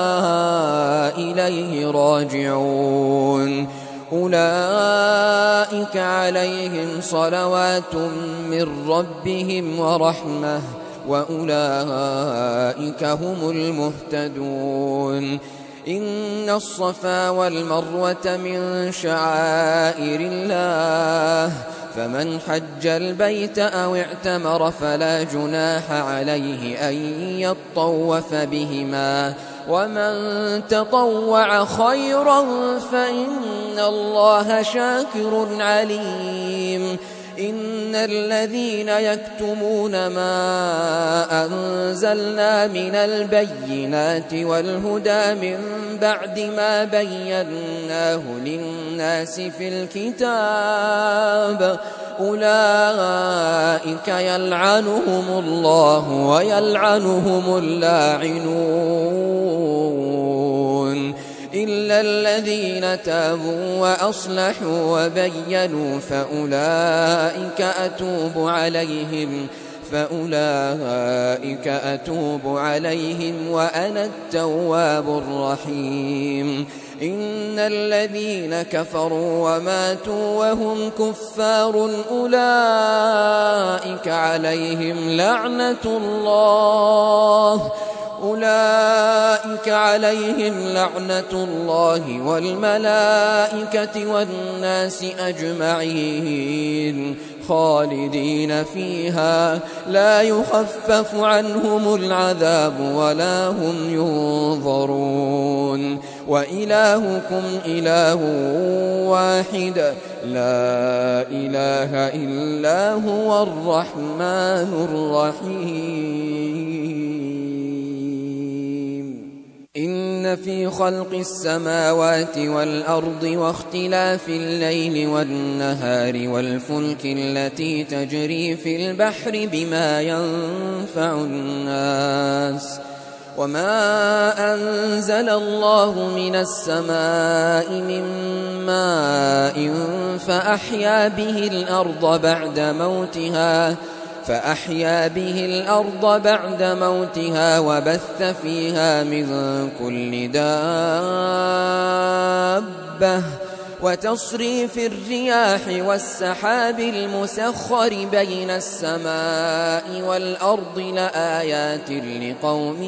إليه راجعون أولئك عليهم صلوات من ربهم ورحمة وأولئك هم المهتدون إن الصفا والمروة من شعائر الله فمن حج البيت أو اعتمر فلا جناح عليه أن يطوف بهما ومن تطوع خيرا فإن الله شاكر عليم إن الذين يكتمون ما أنزلنا من البينات والهدى من بعد ما بيناه للناس في الكتاب أولئك يلعنهم الله ويلعنهم اللاعنون إلا الذين تابوا وأصلحوا وبينوا فأولئك أتوب عليهم فأولئك أتوب عليهم وأنا التواب الرحيم إن الذين كفروا وماتوا وهم كفار أولئك عليهم لعنة الله أولئك عليهم لعنة الله والملائكة والناس أجمعين خالدين فيها لا يخفف عنهم العذاب ولا هم ينظرون وإلهكم إله واحد لا إله إلا هو الرحمن الرحيم إن في خلق السماوات والأرض واختلاف الليل والنهار والفلك التي تجري في البحر بما ينفع الناس وما أنزل الله من السماء من ماء فأحيا به الأرض بعد موتها فأحيا به الأرض بعد موتها وبث فيها من كل دابة وتصريف الرياح والسحاب المسخر بين السماء والأرض لآيات لقوم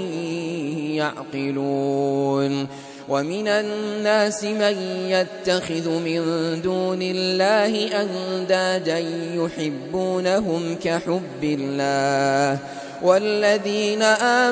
يعقلون ومن الناس من يتخذ من دون الله أندادا يحبونهم كحب الله والذين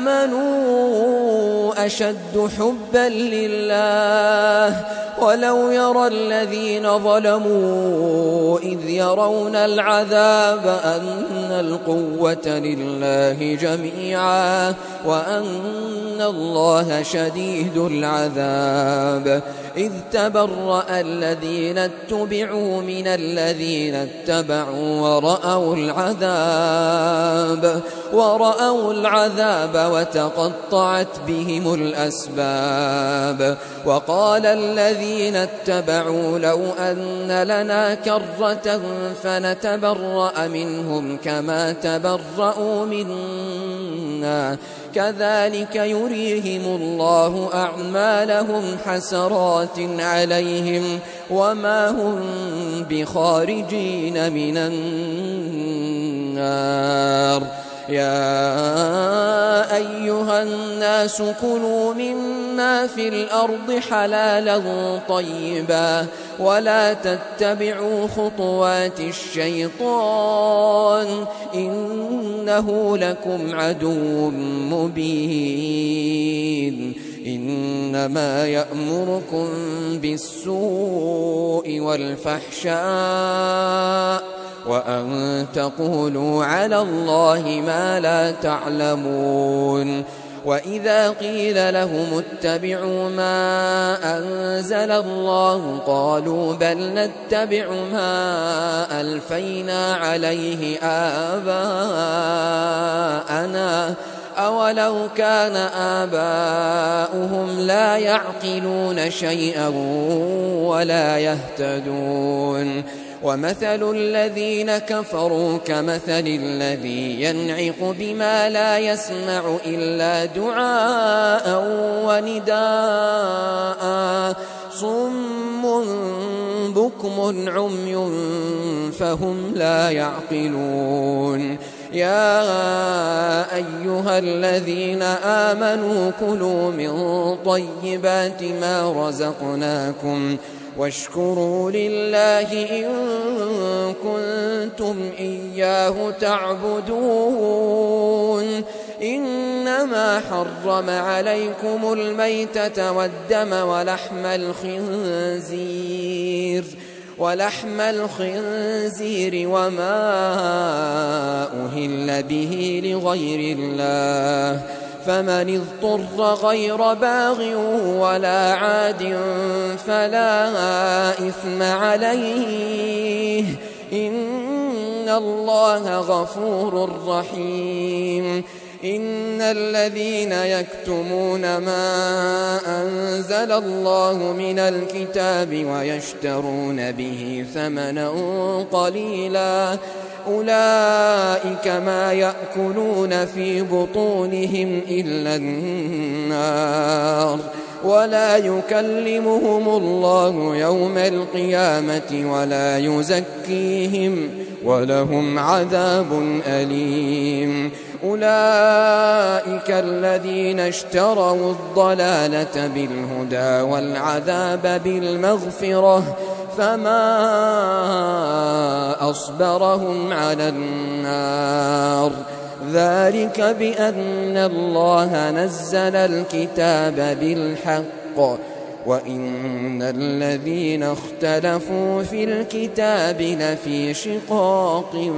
آمنوا أشد حبا لله ولو يرى الذين ظلموا إذ يرون العذاب أن القوة لله جميعا وأن الله شديد العذاب إذ تبرأ الذين اتبعوا من الذين اتبعوا ورأوا العذاب ورأوا العذاب وتقطعت بهم الأسباب وقال الذين اتبعوا لو أن لنا كرة فنتبرأ منهم كما تبرأوا منا كذلك يريهم الله أعمالهم حسرات عليهم وما هم بخارجين من النار يا أيها الناس كلوا مما في الأرض حلالا طيبا ولا تتبعوا خطوات الشيطان إنه لكم عدو مبين إنما يأمركم بالسوء والفحشاء وأن تقولوا على الله ما لا تعلمون وإذا قيل لهم اتبعوا ما أنزل الله قالوا بل نتبع ما ألفينا عليه آباءنا أولو كان آباؤهم لا يعقلون شيئا ولا يهتدون ومثل الذين كفروا كمثل الذي ينعق بما لا يسمع إلا دعاء ونداء صم بكم عمي فهم لا يعقلون يا أيها الذين آمنوا كلوا من طيبات ما رزقناكم واشكروا لله إن كنتم إياه تعبدون إنما حرم عليكم الميتة والدم ولحم الخنزير ولحم الخنزير وما أهل به لغير الله فمن اضطر غير باغ ولا عاد فلا إثم عليه إن الله غفور رحيم إن الذين يكتمون ما أنزل الله من الكتاب ويشترون به ثمنا قليلا أولئك ما يأكلون في بطونهم إلا النار ولا يكلمهم الله يوم القيامة ولا يزكيهم ولهم عذاب أليم أولئك الذين اشتروا الضلالة بالهدى والعذاب بالمغفرة فما أصبرهم على النار ذلك بأن الله نزل الكتاب بالحق وإن الذين اختلفوا في الكتاب لفي شقاق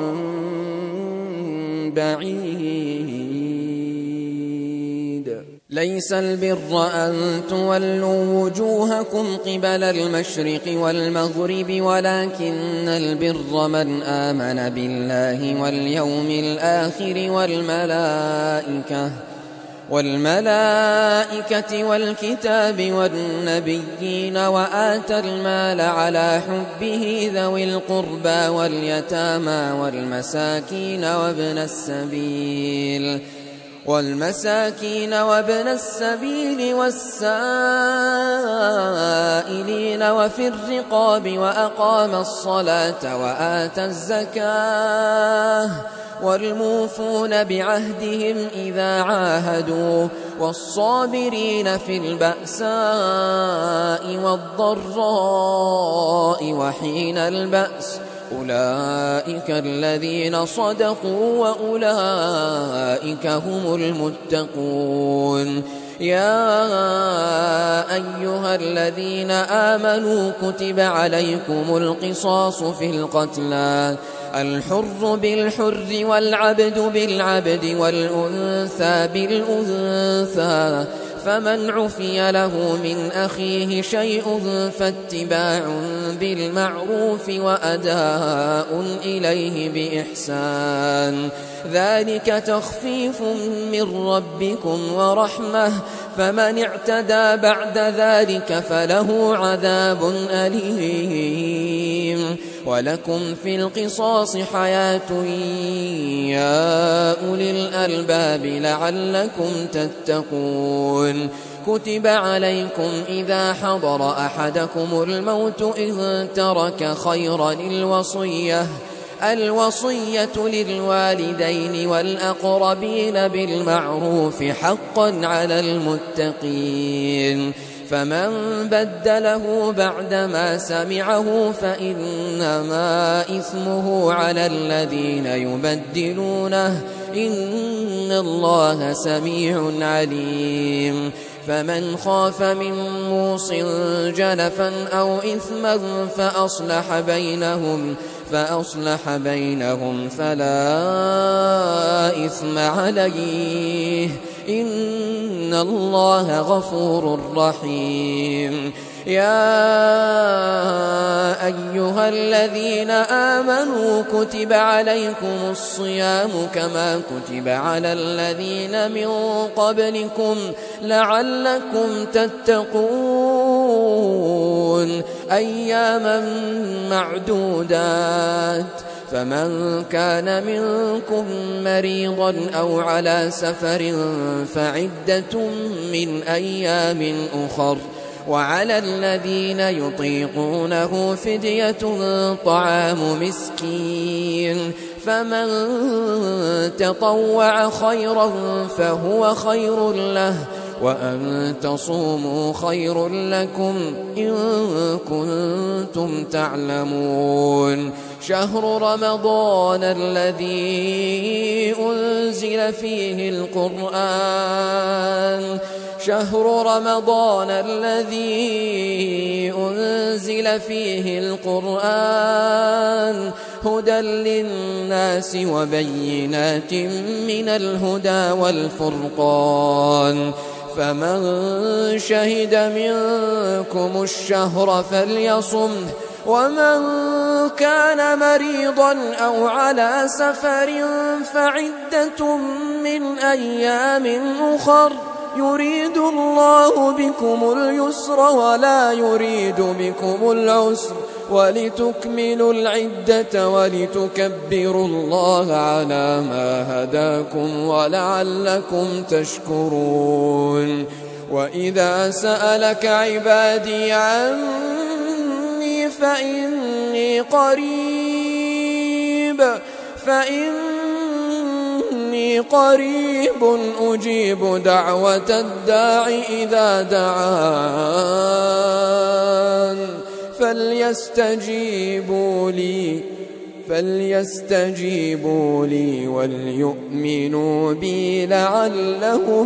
بعيد ليس البر أن تولوا وجوهكم قبل المشرق والمغرب ولكن البر من آمن بالله واليوم الآخر والملائكة والملائكة والكتاب والنبيين وآتى المال على حبه ذوي القربى واليتامى والمساكين وابن السبيل والمساكين وابن السبيل والسائلين وفي الرقاب وأقام الصلاة وآتى الزكاة والموفون بعهدهم إذا عاهدوا والصابرين في البأساء والضراء وحين البأس أولئك الذين صدقوا وأولئك هم المتقون. يا أيها الذين آمنوا كتب عليكم القصاص في القتلى الحر بالحر والعبد بالعبد والأنثى بالأنثى فمن عفي له من أخيه شيء فاتباع بالمعروف وأداء إليه بإحسان ذلك تخفيف من ربكم ورحمة فمن اعتدى بعد ذلك فله عذاب أليم. ولكم في القصاص حياة يا أولي الألباب لعلكم تتقون. كتب عليكم إذا حضر أحدكم الموت إذ ترك خيرا الوصية الوصية للوالدين والأقربين بالمعروف حقا على المتقين فمن بدله بعدما سمعه فإنما إثمه على الذين يبدلونه إن الله سميع عليم. فمن خاف من موص جنفا أو إثما فأصلح بينهم فأصلح بينهم فلا إثم عليه إن الله غفور رحيم. يا أيها الذين آمنوا كتب عليكم الصيام كما كتب على الذين من قبلكم لعلكم تتقون أياما معدودات فمن كان منكم مريضا أو على سفر فعدة من أيام أخر وعلى الذين يطيقونه فدية طعام مسكين فمن تطوع خيرا فهو خير له وأن تصوموا خير لكم إن كنتم تعلمون. شهر رمضان الذي أنزل فيه القرآن شهر رمضان الذي أنزل فيه القرآن هدى للناس وبينات من الهدى والفرقان فمن شهد منكم الشهر فليصمه ومن كان مريضا أو على سفر فعدة من أيام أخر يريد الله بكم اليسر ولا يريد بكم العسر ولتكملوا العدة ولتكبروا الله على ما هداكم ولعلكم تشكرون. وإذا سألك عبادي عني فإني قريب فإني قريب أجيب دعوة الداع إذا دعان فليستجيبوا لي فليستجيبوا لي وليؤمنوا بي لعلهم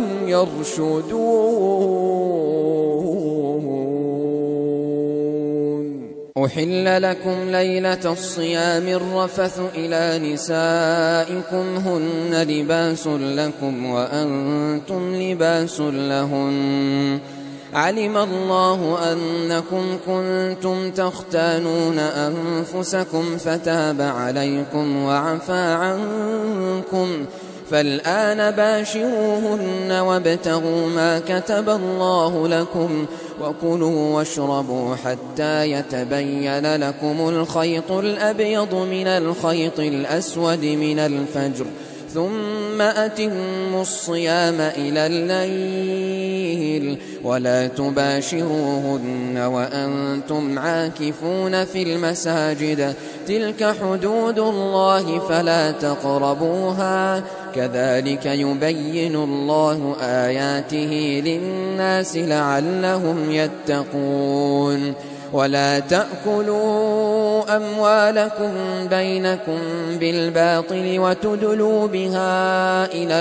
يرشدون. أحل لكم ليلة الصيام الرفث إلى نسائكم هن لباس لكم وأنتم لباس لهن علم الله أنكم كنتم تختانون أنفسكم فتاب عليكم وعفى عنكم فالآن باشروهن وابتغوا ما كتب الله لكم وكلوا واشربوا حتى يتبين لكم الخيط الأبيض من الخيط الأسود من الفجر ثم أتموا الصيام إلى الليل ولا تباشروهن وأنتم عاكفون في المساجد تلك حدود الله فلا تقربوها كذلك يبين الله آياته للناس لعلهم يتقون ولا تأكلوا أموالكم بينكم بالباطل وتدلوا بها إلى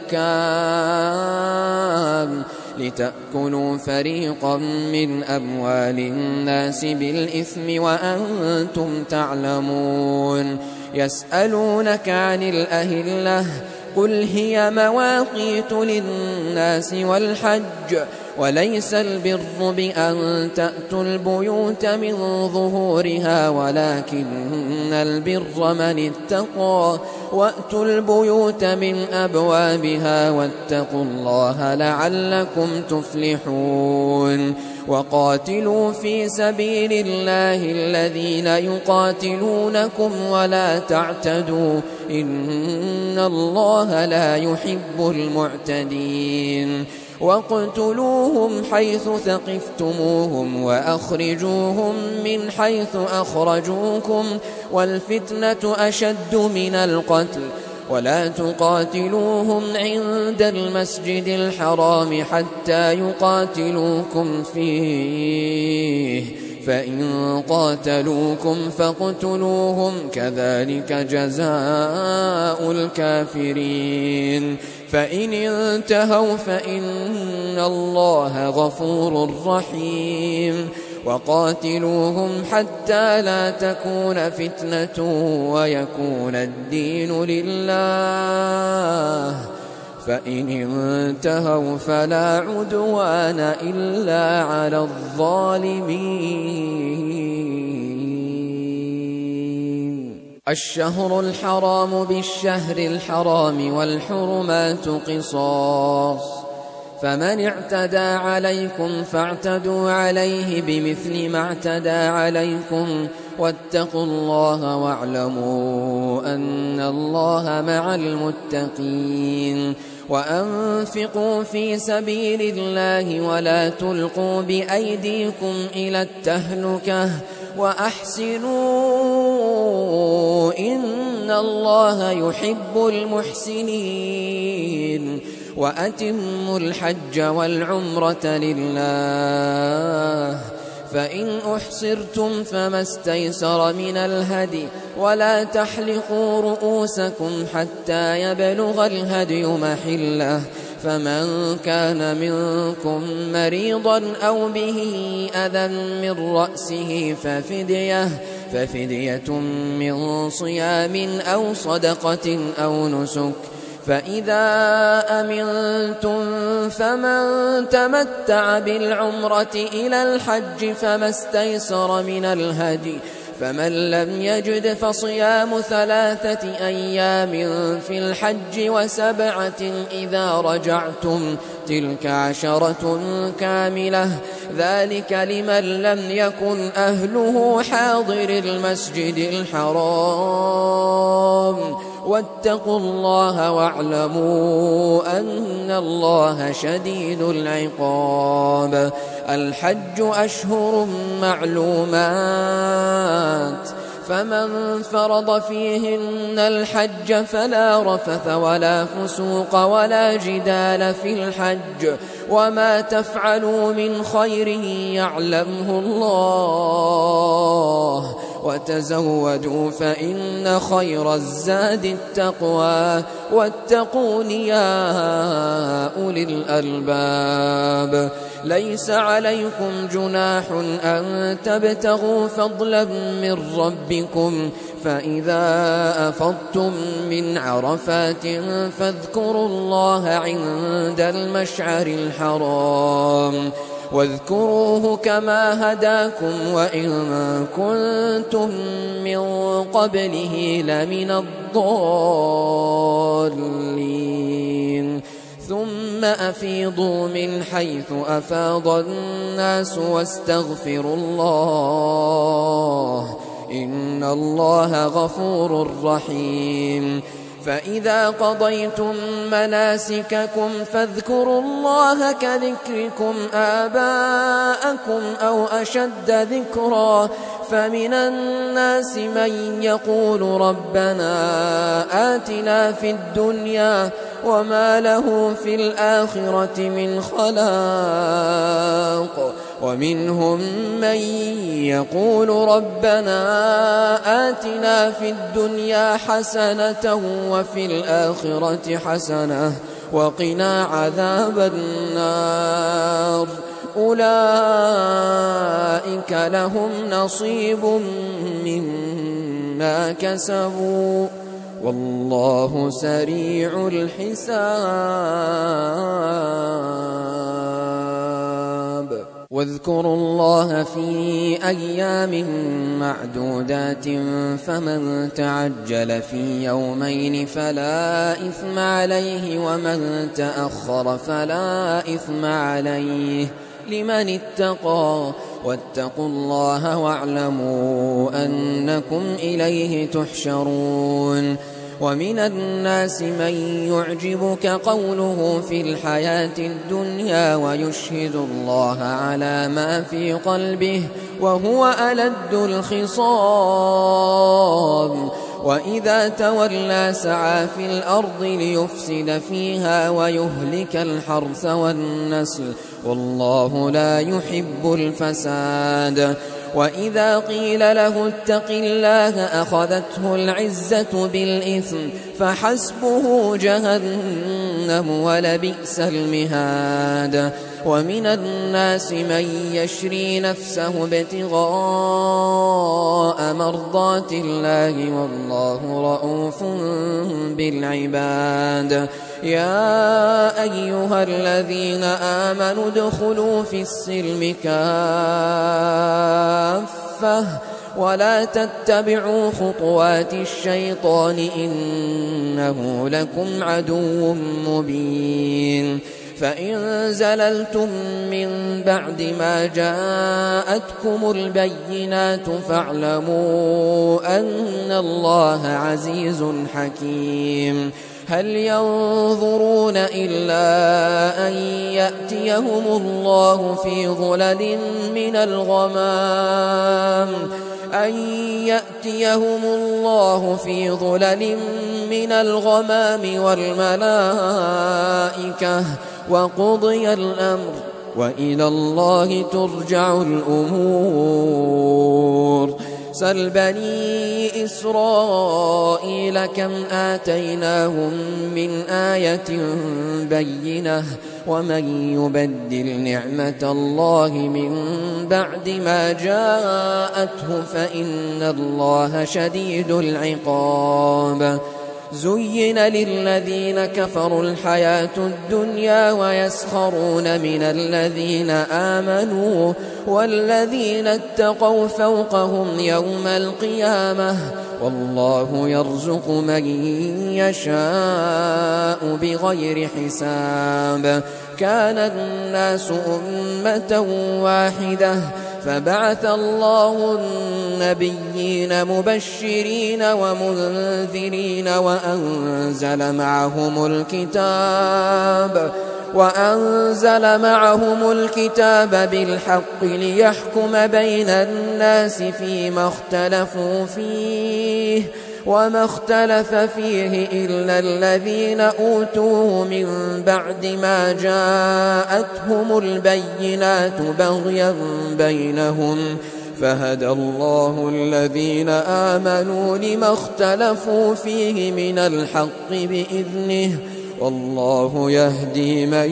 الحكام لتأكلوا فريقا من أموال الناس بالإثم وأنتم تعلمون يسألونك عن الأهلة قل هي مواقيت للناس والحج وليس البر بأن تأتوا البيوت من ظهورها ولكن البر من اتقى وأتوا البيوت من أبوابها واتقوا الله لعلكم تفلحون وقاتلوا في سبيل الله الذين يقاتلونكم ولا تعتدوا إن الله لا يحب المعتدين واقتلوهم حيث ثقفتموهم وأخرجوهم من حيث أخرجوكم والفتنة أشد من القتل ولا تقاتلوهم عند المسجد الحرام حتى يقاتلوكم فيه فإن قاتلوكم فاقتلوهم كذلك جزاء الكافرين فإن انتهوا فإن الله غفور رحيم وقاتلوهم حتى لا تكون فتنة ويكون الدين لله فإن انتهوا فلا عدوان إلا على الظالمين الشهر الحرام بالشهر الحرام والحرمات قصاص فمن اعتدى عليكم فاعتدوا عليه بمثل ما اعتدى عليكم واتقوا الله واعلموا أن الله مع المتقين وأنفقوا في سبيل الله ولا تلقوا بأيديكم إلى التهلكة وأحسنوا إن الله يحب المحسنين وأتموا الحج والعمرة لله فإن أحصرتم فما استيسر من الهدي ولا تحلقوا رؤوسكم حتى يبلغ الهدي محله فمن كان منكم مريضا أو به أذى من رأسه ففدية ففدية من صيام أو صدقة أو نسك فإذا أمنتم فمن تمتع بالعمرة إلى الحج فما استيسر من الهدي فمن لم يجد فصيام ثلاثة أيام في الحج وسبعة إذا رجعتم تلك عشرة كاملة ذلك لمن لم يكن أهله حاضر المسجد الحرام واتقوا الله واعلموا أن الله شديد العقاب الحج أشهر معلومات فمن فرض فيهن الحج فلا رفث ولا فسوق ولا جدال في الحج وما تفعلوا من خير يعلمه الله وتزودوا فإن خير الزاد التقوى واتقون يا أولي الألباب ليس عليكم جناح أن تبتغوا فضلا من ربكم فإذا أفضتم من عرفات فاذكروا الله عند المشعر الحرام واذكروه كما هداكم وإن كنتم من قبله لمن الضالين ثم أفيضوا من حيث أفاض الناس واستغفروا الله إن الله غفور رحيم فإذا قضيتم مناسككم فاذكروا الله كذكركم آباءكم أو أشد ذكرا فمن الناس من يقول ربنا آتنا في الدنيا وما له في الآخرة من خلاق ومنهم من يقول ربنا آتنا في الدنيا حسنة وفي الآخرة حسنة وقنا عذاب النار أولئك لهم نصيب مما كسبوا والله سريع الحساب واذكروا الله في أيام معدودات فمن تعجل في يومين فلا إثم عليه ومن تأخر فلا إثم عليه لمن اتقى واتقوا الله واعلموا أنكم إليه تحشرون ومن الناس من يعجبك قوله في الحياة الدنيا ويشهد الله على ما في قلبه وهو ألد الخصام وإذا تولى سعى في الأرض ليفسد فيها ويهلك الحرث والنسل والله لا يحب الفساد وإذا قيل له اتق الله أخذته العزة بالإثم فحسبه جهنم ولبئس المهاد ومن الناس من يشري نفسه ابتغاء مرضات الله والله رؤوف بالعباد يا أيها الذين آمنوا ادخلوا في السلم كافة ولا تتبعوا خطوات الشيطان إنه لكم عدو مبين فإن زللتم من بعد ما جاءتكم البينات فاعلموا أن الله عزيز حكيم هل ينظرون إلا أن يأتيهم الله في ظلل من الغمام أن يأتيهم الله في ظلل من الغمام والملائكة وقضي الأمر وإلى الله ترجع الأمور سل بني إسرائيل كم آتيناهم من آية بينة ومن يبدل نعمة الله من بعد ما جاءته فإن الله شديد العقاب زين للذين كفروا الحياة الدنيا ويسخرون من الذين آمنوا والذين اتقوا فوقهم يوم القيامة والله يرزق من يشاء بغير حساب كان الناس أمة واحدة فبعث الله النبيين مبشرين ومنذرين وأنزل معهم الكتاب وأنزل معهم الكتاب بالحق ليحكم بين الناس فيما اختلفوا فيه وما اختلف فيه إلا الذين أوتوه من بعد ما جاءتهم البينات بغيا بينهم فهدى الله الذين آمنوا لما اختلفوا فيه من الحق بإذنه والله يهدي من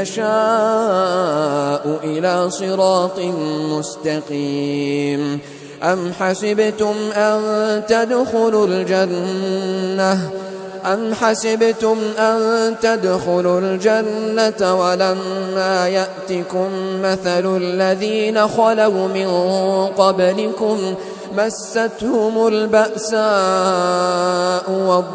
يشاء إلى صراط مستقيم أم حسبتم أن تدخلوا الجنة أم حسبتم أن تدخلوا الجنة ولما يأتكم مثل الذين خلوا من قبلكم مستهم البأساء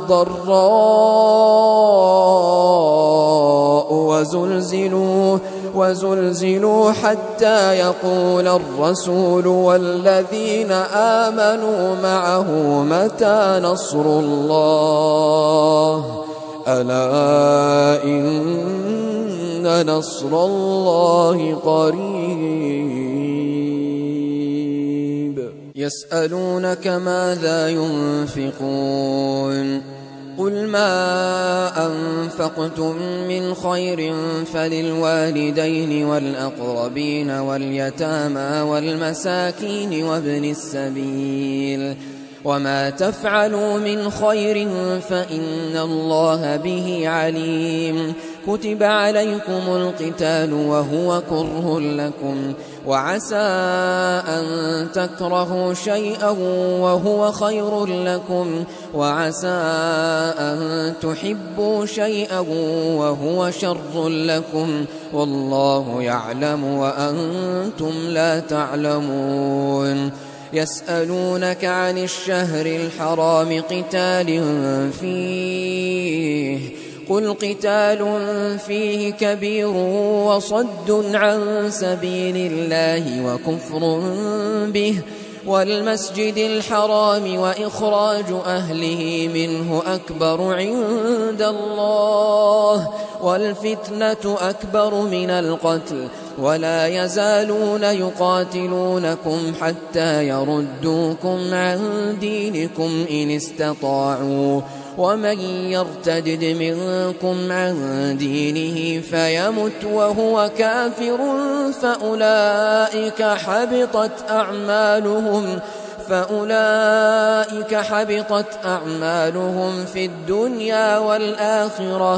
والضراء وزلزلوا, وزلزلوا حتى يقول الرسول والذين آمنوا معه متى نصر الله ألا إن نصر الله قريب يسألونك ماذا ينفقون قل ما أنفقتم من خير فللوالدين والأقربين واليتامى والمساكين وابن السبيل وما تفعلوا من خير فإن الله به عليم كتب عليكم القتال وهو كره لكم وعسى أن تكرهوا شيئا وهو خير لكم وعسى أن تحبوا شيئا وهو شر لكم والله يعلم وأنتم لا تعلمون يسألونك عن الشهر الحرام قتال فيه قل قتال فيه كبير وصد عن سبيل الله وكفر به والمسجد الحرام وإخراج أهله منه أكبر عند الله والفتنة أكبر من القتل ولا يزالون يقاتلونكم حتى يردوكم عن دينكم إن استطاعوا ومن يرتدد منكم عن دينه فيمت وهو كافر فأولئك حبطت أعمالهم فأولئك حبطت أعمالهم في الدنيا والآخرة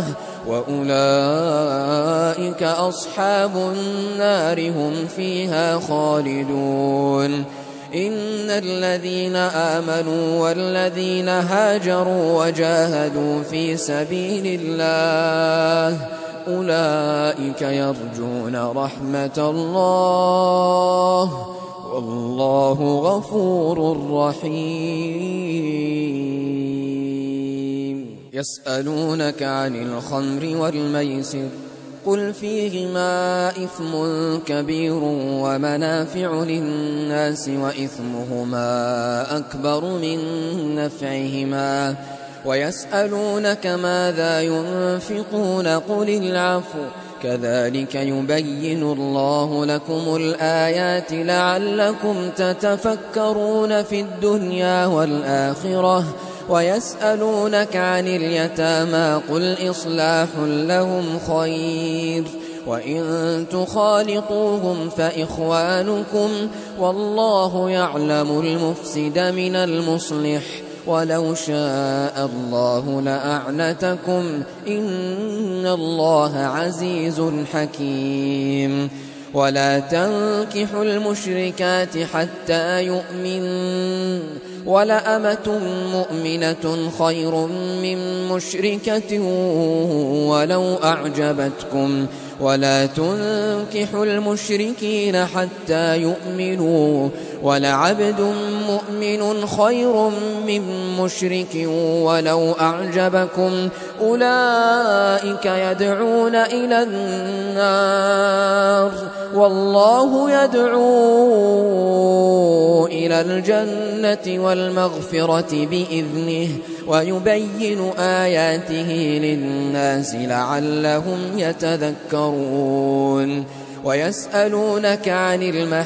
وأولئك أصحاب النار هم فيها خالدون إن الذين آمنوا والذين هاجروا وجاهدوا في سبيل الله أولئك يرجون رحمة الله والله غفور رحيم يسألونك عن الخمر والميسر قل فيهما إثم كبير ومنافع للناس وإثمهما أكبر من نفعهما ويسألونك ماذا ينفقون قل العفو كذلك يبين الله لكم الآيات لعلكم تتفكرون في الدنيا والآخرة ويسألونك عن اليتامى قل إصلاح لهم خير وإن تخالطوهم فإخوانكم والله يعلم المفسد من المصلح ولو شاء الله لأعنتكم إن الله عزيز حكيم ولا تنكحوا المشركات حتى يؤمنوا ولأمة مؤمنة خير من مشركة ولو أعجبتكم ولا تنكحوا المشركين حتى يؤمنوا ولعبد مؤمن خير من مشرك ولو أعجبكم أولئك يدعون إلى النار والله يدعو إلى الجنة والمغفرة بإذنه ويبين آياته للناس لعلهم يتذكرون ويسألونك عن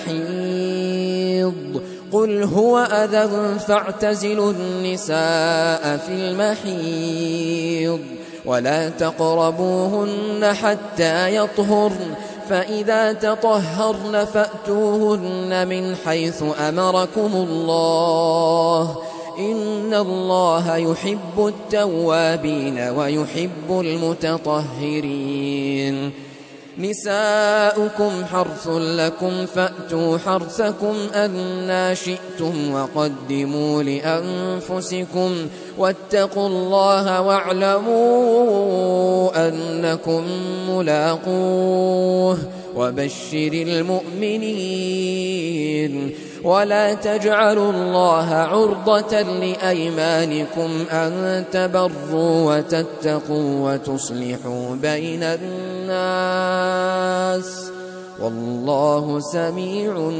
المحيض قل هو أذى فاعتزلوا النساء في المحيض ولا تقربوهن حتى يطهرن فإذا تطهرن فأتوهن من حيث أمركم الله إن الله يحب التوابين ويحب المتطهرين نساؤكم حرث لكم فأتوا حرثكم أنى شئتم وقدموا لأنفسكم واتقوا الله واعلموا أنكم ملاقوه وبشر المؤمنين. ولا تجعلوا الله عرضة لأيمانكم أن تبروا وتتقوا وتصلحوا بين الناس والله سميع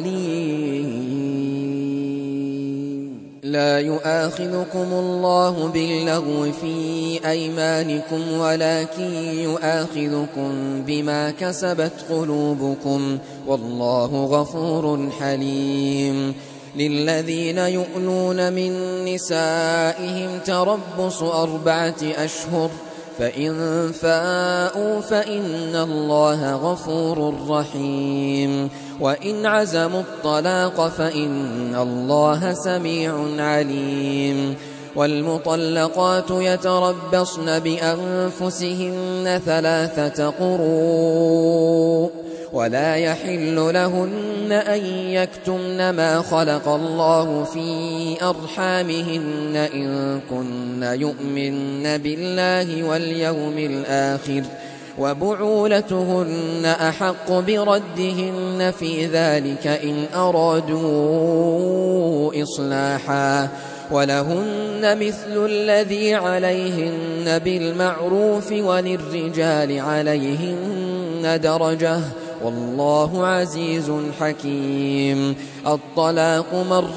عليم. لا يؤاخذكم الله باللغو في أيمانكم ولكن يؤاخذكم بما كسبت قلوبكم والله غفور حليم. للذين يؤلون من نسائهم تربص أربعة أشهر فإن فاءوا فإن الله غفور رحيم. وإن عزموا الطلاق فإن الله سميع عليم. والمطلقات يتربصن بأنفسهن ثلاثة قروء ولا يحل لهن أن يكتمن ما خلق الله في أرحامهن إن كن يؤمن بالله واليوم الآخر وبعولتهن أحق بردهن في ذلك إن أرادوا إصلاحا ولهن مثل الذي عليهن بالمعروف وللرجال عليهن درجة والله عزيز حكيم. الطلاق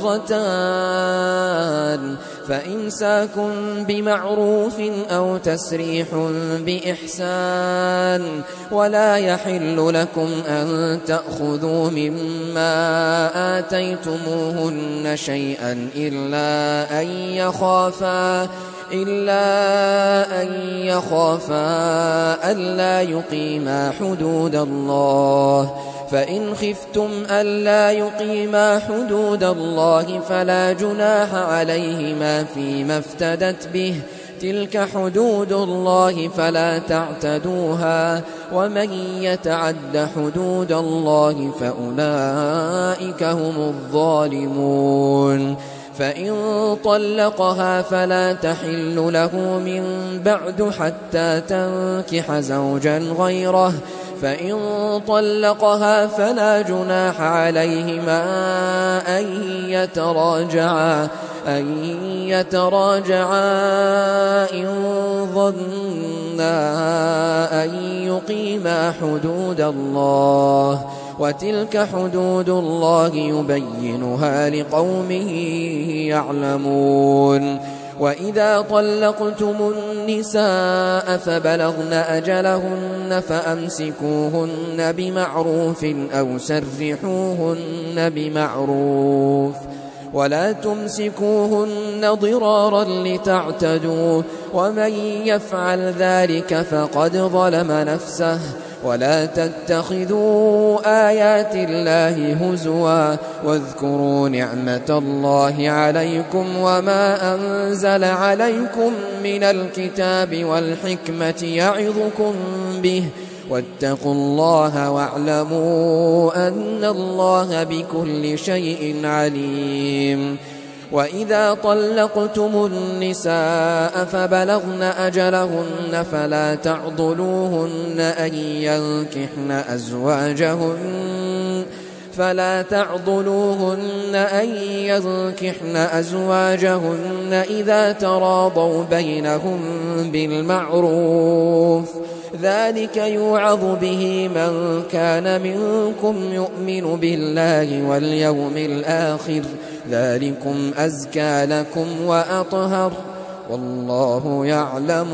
مرتان فإمساك بمعروف أو تسريح بإحسان ولا يحل لكم أن تأخذوا مما آتيتموهن شيئا إلا أن يخافا إلا أن يخافا ألا يقيما حدود الله فإن خفتم ألا يقيما حدود الله فلا جناح عليهما فيما افتدت به تلك حدود الله فلا تعتدوها ومن يتعد حدود الله فأولئك هم الظالمون. فإن طلقها فلا تحل له من بعد حتى تنكح زوجا غيره فإن طلقها فلا جناح عليهما أن يتراجعا أن يتراجعا إن ظنا أن يقيما حدود الله وتلك حدود الله يبينها لقوم يعلمون. وإذا طلقتم النساء فبلغن أجلهن فأمسكوهن بمعروف أو سرحوهن بمعروف ولا تمسكوهن ضرارا لتعتدوا ومن يفعل ذلك فقد ظلم نفسه. ولا تتخذوا آيات الله هزوا واذكروا نعمة الله عليكم وما أنزل عليكم من الكتاب والحكمة يعظكم به واتقوا الله واعلموا أن الله بكل شيء عليم. وإذا طلقتم النساء فبلغن أجلهن فلا تعضلوهن أن ينكحن أزواجهن فلا تعضلوهن أن ينكحن أزواجهن إذا تراضوا بينهم بالمعروف ذلك يوعظ به من كان منكم يؤمن بالله واليوم الآخر ذلكم أزكى لكم وأطهر والله يعلم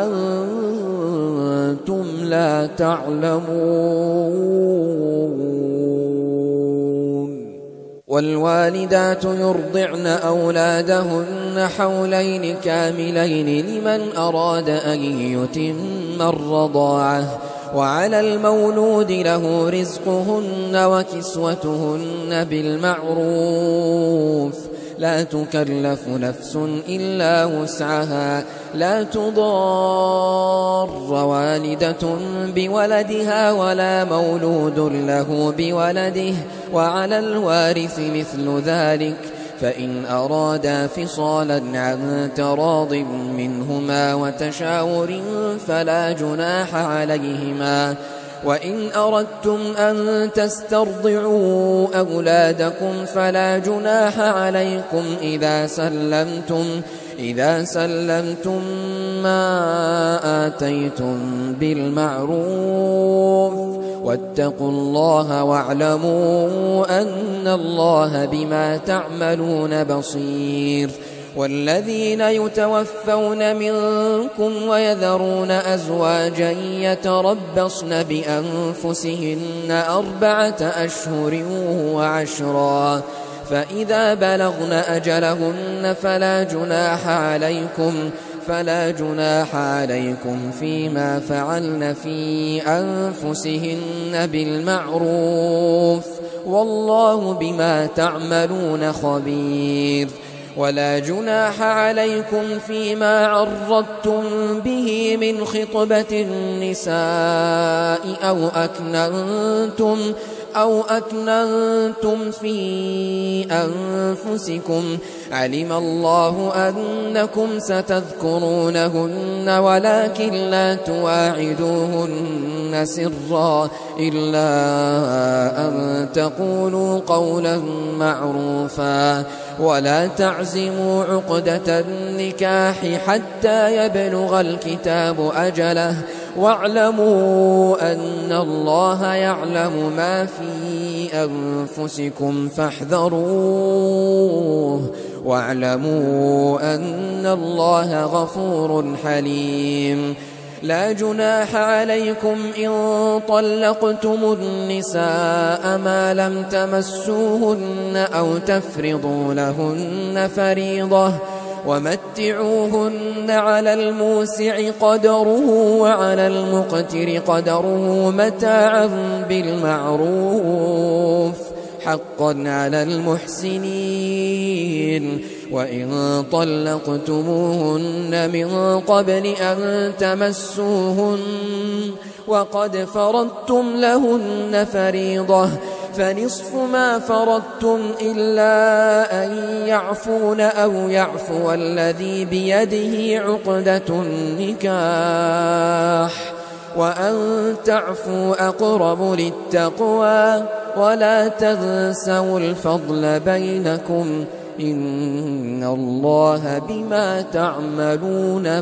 وأنتم لا تعلمون. والوالدات يرضعن أولادهن حولين كاملين لمن أراد أن يتم الرضاعة وعلى المولود له رزقهن وكسوتهن بالمعروف لا تكلف نفس إلا وسعها لا تضار والدة بولدها ولا مولود له بولده وعلى الوارث مثل ذلك فإن أرادا فصالا عن تراض منهما وتشاور فلا جناح عليهما وإن أردتم أن تسترضعوا أولادكم فلا جناح عليكم إذا سلمتم إذا سلمتم ما آتيتم بالمعروف واتقوا الله واعلموا أن الله بما تعملون بصير والذين يتوفون منكم ويذرون أزواجا يتربصن بأنفسهن أربعة أشهر وعشرا فإذا بلغن أجلهن فلا جناح عليكم فلا جناح عليكم فيما فعلن في أنفسهن بالمعروف والله بما تعملون خبير ولا جناح عليكم فيما عرضتم به من خطبة النساء أو أكننتم أو أكننتم في أنفسكم علم الله أنكم ستذكرونهن ولكن لا تواعدوهن سرا إلا أن تقولوا قولا معروفا ولا تعزموا عقدة النكاح حتى يبلغ الكتاب أجله واعلموا أن الله يعلم ما في أنفسكم فاحذروه واعلموا أن الله غفور حليم لا جناح عليكم إن طلقتم النساء ما لم تمسوهن أو تفرضوا لهن فريضة ومتعوهن على الموسع قدره وعلى المقتر قدره متاعا بالمعروف حقا على المحسنين وإن طلقتموهن من قبل أن تمسوهن وقد فرضتم لهن فريضة فنصف ما فرضتم إلا أن يعفون أو يعفو الذي بيده عقدة النكاح وأن تعفوا أقرب للتقوى ولا تنسوا الفضل بينكم إن الله بما تعملون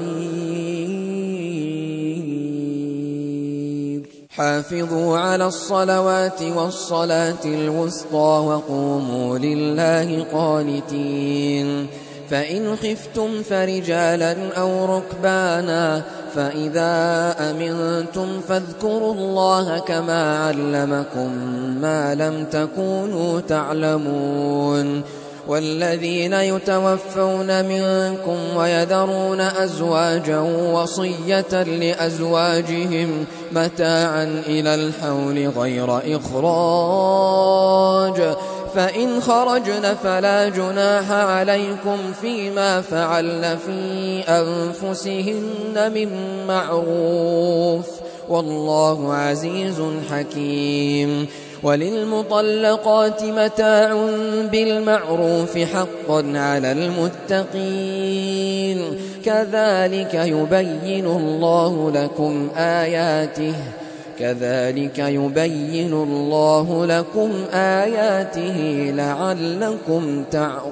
بصير حافظوا على الصلوات والصلاة الوسطى وقوموا لله قانتين فإن خفتم فرجالا أو ركبانا فإذا أمنتم فاذكروا الله كما علمكم ما لم تكونوا تعلمون والذين يتوفون منكم ويذرون أزواجا وصية لأزواجهم متاعا إلى الحول غير إخراج فإن خرجن فلا جناح عليكم فيما فعلن في أنفسهن من معروف والله عزيز حكيم وللمطلقات متاع بالمعروف حقا على المتقين كذلك يبين الله لكم آياته كذلك يبين الله لكم آياته لعلكم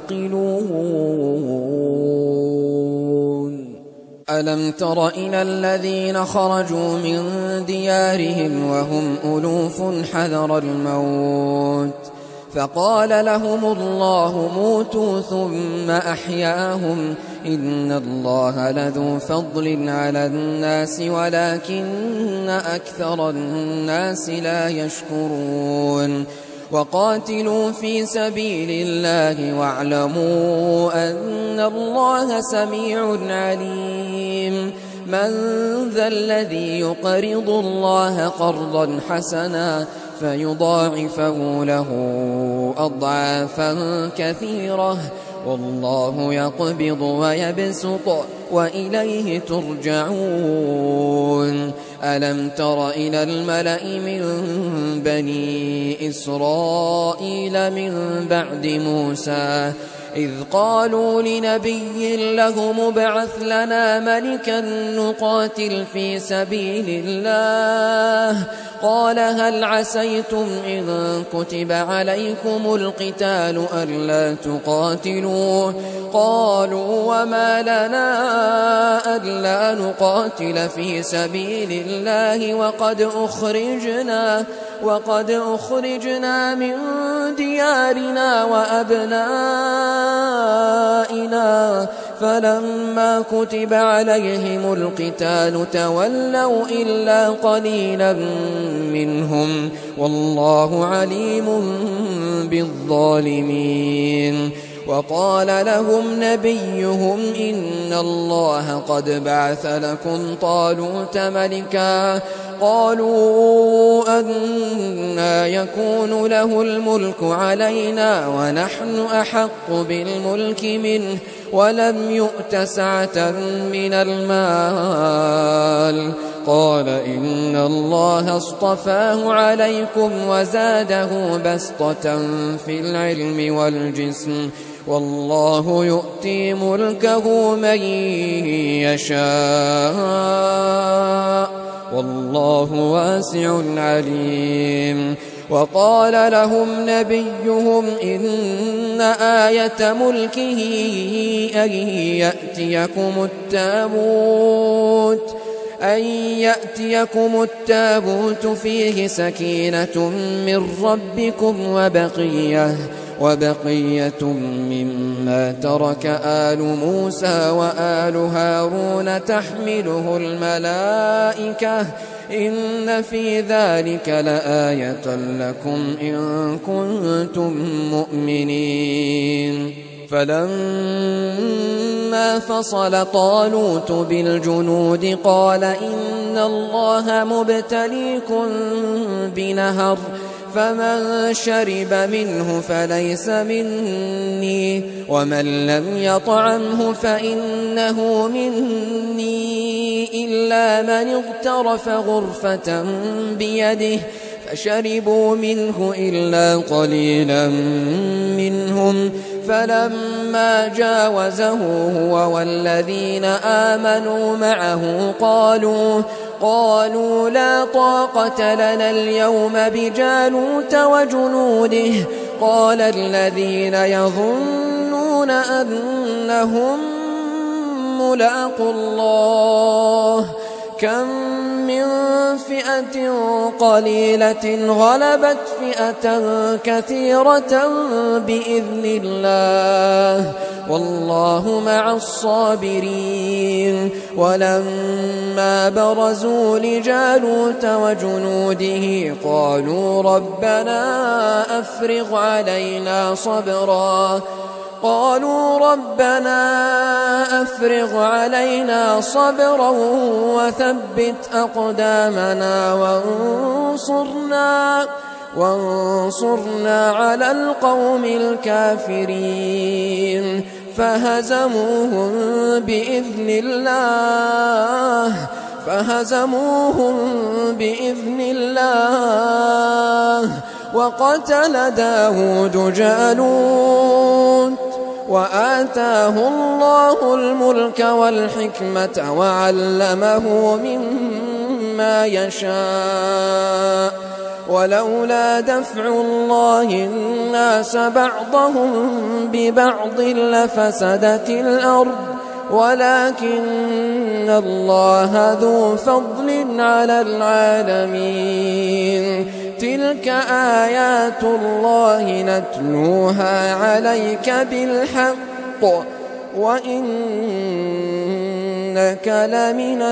تعقلون ألم تر إلى الذين خرجوا من ديارهم وهم ألوف حذر الموت فقال لهم الله موتوا ثم أحياهم إن الله لذو فضل على الناس ولكن أكثر الناس لا يشكرون وقاتلوا في سبيل الله واعلموا أن الله سميع عليم من ذا الذي يقرض الله قرضا حسنا فيضاعفه له أضعافا كثيرة والله يقبض ويبسط وإليه ترجعون. ألم تر إلى الملأ من بني إسرائيل من بعد موسى إذ قالوا لنبي له مبعث لنا ملكا نقاتل في سبيل الله قال هل عسيتم إن كتب عليكم القتال ألا تقاتلوا قالوا وما لنا ألا نقاتل في سبيل الله وقد أخرجنا وقد أخرجنا من ديارنا وأبنائنا فلما كتب عليهم القتال تولوا إلا قليلا منهم والله عليم بالظالمين. وقال لهم نبيهم إن الله قد بعث لكم طالوت ملكا قالوا أنى يكون له الملك علينا ونحن أحق بالملك منه ولم يؤت سعة من المال قال إن الله اصطفاه عليكم وزاده بسطة في العلم والجسم والله يؤتي ملكه من يشاء والله واسع عليم. وقال لهم نبيهم إن آية ملكه أن يأتيكم التابوت أن يأتيكم التابوت فيه سكينة من ربكم وبقية وبقية مما ترك آل موسى وآل هارون تحمله الملائكة إن في ذلك لآية لكم إن كنتم مؤمنين. فلما فصل طالوت بالجنود قال إن الله مبتليكم بنهر فمن شرب منه فليس مني ومن لم يطعمه فإنه مني إلا من اغترف غرفة بيده فشربوا منه إلا قليلا منهم فلما جاوزه هو والذين آمنوا معه قالوا قالوا لا طاقة لنا اليوم بجالوت وجنوده قال الذين يظنون أنهم ملاقو الله كم من فئة قليلة غلبت فئة كثيرة بإذن الله والله مع الصابرين. ولما برزوا لجالوت وجنوده قالوا ربنا أفرغ علينا صبرا قالوا ربنا أفرغ علينا صبرا وثبت أقدامنا وانصرنا وانصرنا على القوم الكافرين فهزموهم بإذن الله فهزموهم بإذن الله وقتل داود جالوت وآتاه الله الملك والحكمة وعلمه مما يشاء ولولا دفع الله الناس بعضهم ببعض لفسدت الأرض ولكن الله ذو فضل على العالمين. تلك آيات الله نتلوها عليك بالحق وإنك لمن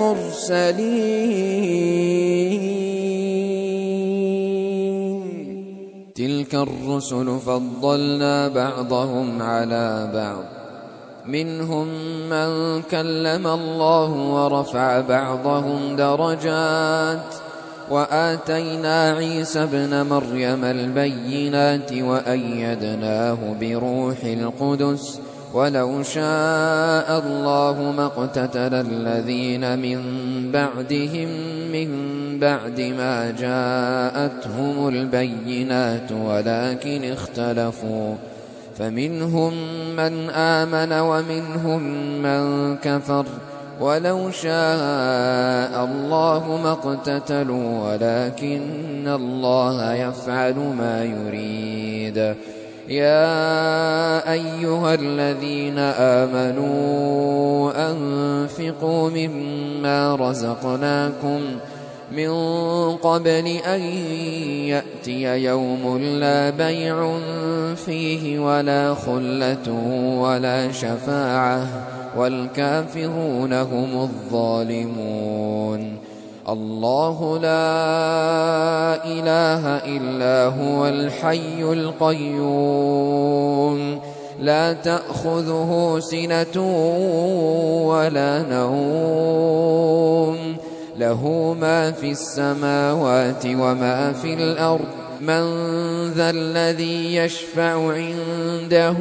المرسلين. تلك الرسل فضلنا بعضهم على بعض منهم من كلم الله ورفع بعضهم درجات وآتينا عيسى ابن مريم البينات وأيدناه بروح القدس ولو شاء الله ما اقتتل الذين من بعدهم من بعد ما جاءتهم البينات ولكن اختلفوا فمنهم من آمن ومنهم من كفر ولو شاء الله ما اقتتلوا ولكن الله يفعل ما يريد. يا أيها الذين آمنوا أنفقوا مما رزقناكم من قبل أن يأتي يوم لا بيع فيه ولا خلة ولا شفاعة والكافرون هم الظالمون. الله لا إله إلا هو الحي القيوم لا تأخذه سنة ولا نوم له ما في السماوات وما في الأرض من ذا الذي يشفع عنده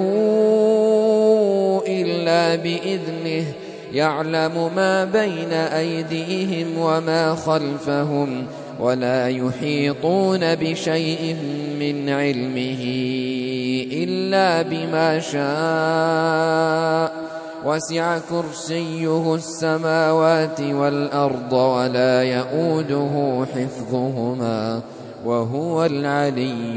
إلا بإذنه يعلم ما بين أيديهم وما خلفهم ولا يحيطون بشيء من علمه إلا بما شاء وسع كرسيه السماوات والأرض ولا يؤوده حفظهما وهو العلي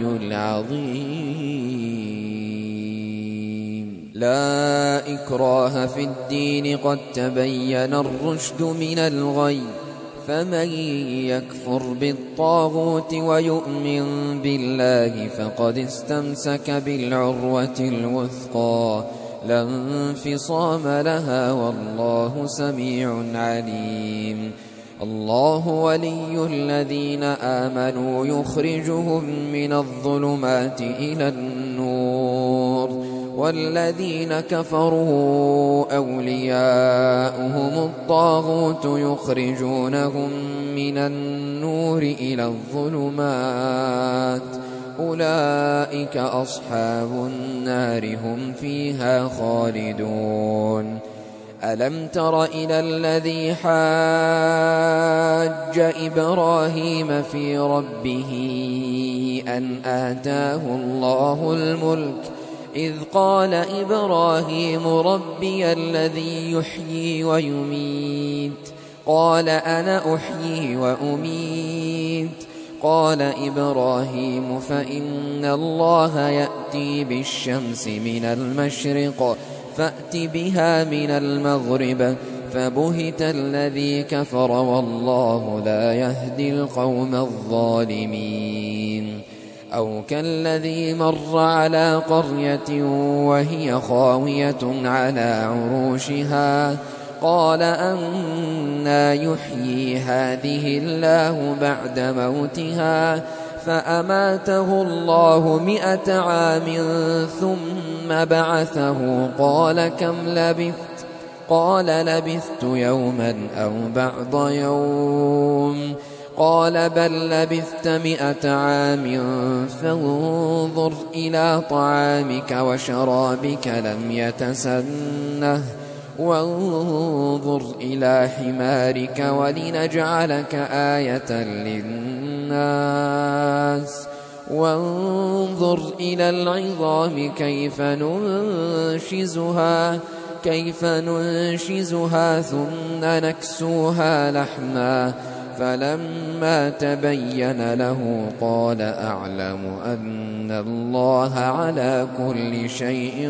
العظيم. لا إكراه في الدين قد تبين الرشد من الغي فمن يكفر بالطاغوت ويؤمن بالله فقد استمسك بالعروة الوثقى لا انفصام لها والله سميع عليم. الله ولي الذين آمنوا يخرجهم من الظلمات إلى النور والذين كفروا أولياؤهم الطاغوت يخرجونهم من النور إلى الظلمات أولئك أصحاب النار هم فيها خالدون. ألم تر إلى الذي حاج إبراهيم في ربه أن آتاه الله الملك إذ قال إبراهيم ربي الذي يحيي ويميت قال أنا أحيي وأميت قال إبراهيم فإن الله يأتي بالشمس من المشرق فأت بها من المغرب فبهت الذي كفر والله لا يهدي القوم الظالمين. أو كالذي مر على قرية وهي خاوية على عروشها قال أنى يحيي هذه الله بعد موتها فأماته الله مئة عام ثم بعثه قال كم لبثت قال لبثت يوما أو بعض يوم قال بل لبثت مئة عام فانظر إلى طعامك وشرابك لم يتسنه وانظر إلى حمارك ولنجعلك آية للناس وانظر إلى العظام كيف ننشزها كيف ننشزها ثم نكسوها لحما فلما تبين له قال أعلم أن الله على كل شيء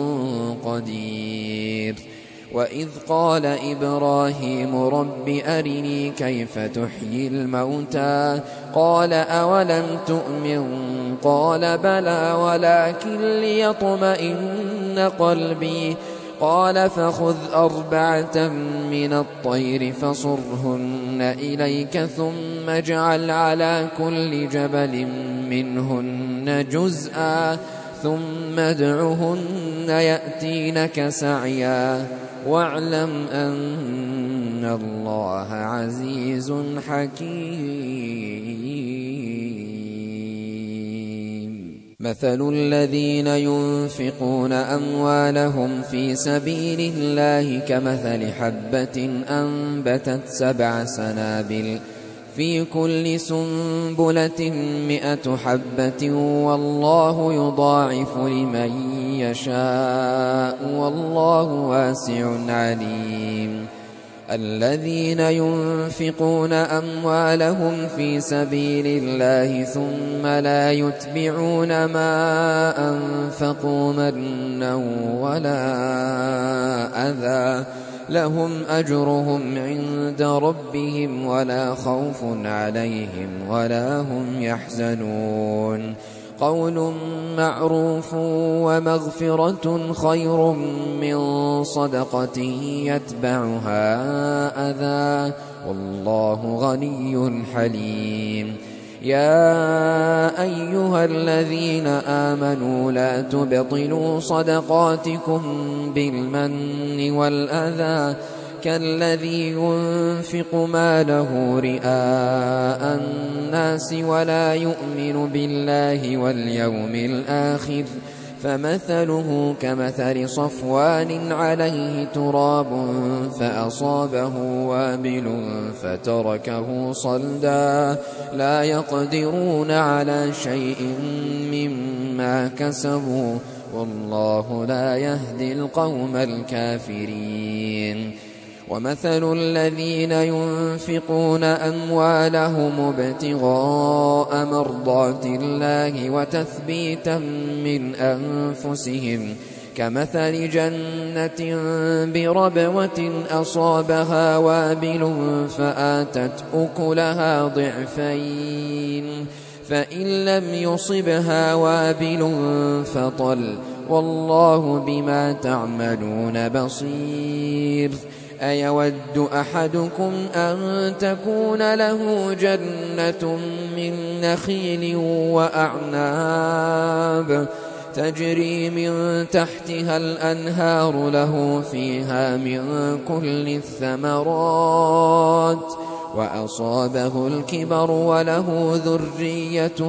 قدير. وإذ قال إبراهيم رب أرني كيف تحيي الموتى قال أولم تؤمن قال بلى ولكن ليطمئن قلبي قال فخذ أربعة من الطير فصرهن إليك ثم اجعل على كل جبل منهن جزءا ثم ادعهن يأتينك سعيا واعلم أن الله عزيز حكيم. مثل الذين ينفقون أموالهم في سبيل الله كمثل حبة أنبتت سبع سنابل في كل سنبلة مئة حبة والله يضاعف لمن يشاء والله واسع عليم. الذين ينفقون أموالهم في سبيل الله ثم لا يتبعون ما أنفقوا منا ولا أذى لهم أجرهم عند ربهم ولا خوف عليهم ولا هم يحزنون. قول معروف ومغفرة خير من صدقة يتبعها أذى والله غني حليم. يا أيها الذين آمنوا لا تبطلوا صدقاتكم بالمن والأذى كالذي ينفق ماله رئاء الناس ولا يؤمن بالله واليوم الآخر فمثله كمثل صفوان عليه تراب فأصابه وابل فتركه صلدا لا يقدرون على شيء مما كسبوا والله لا يهدي القوم الكافرين. ومثل الذين ينفقون أموالهم ابتغاء مرضات الله وتثبيتا من أنفسهم كمثل جنة بربوة أصابها وابل فآتت أكلها ضعفين فإن لم يصبها وابل فطل والله بما تعملون بصير. أيود أحدكم أن تكون له جنة من نخيل وأعناب تجري من تحتها الأنهار له فيها من كل الثمرات وأصابه الكبر وله ذرية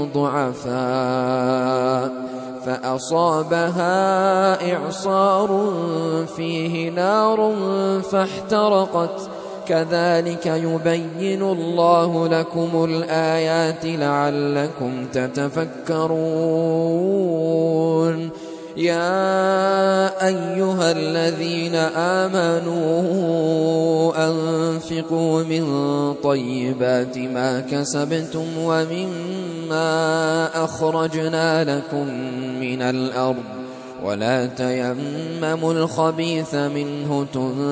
ضعفاء فأصابها إعصار فيه نار فاحترقت كذلك يبين الله لكم الآيات لعلكم تتفكرون. يا أيها الذين آمنوا أنفقوا من طيبات ما كسبتم ومما أخرجنا لكم من الأرض ولا تيمموا الخبيث منه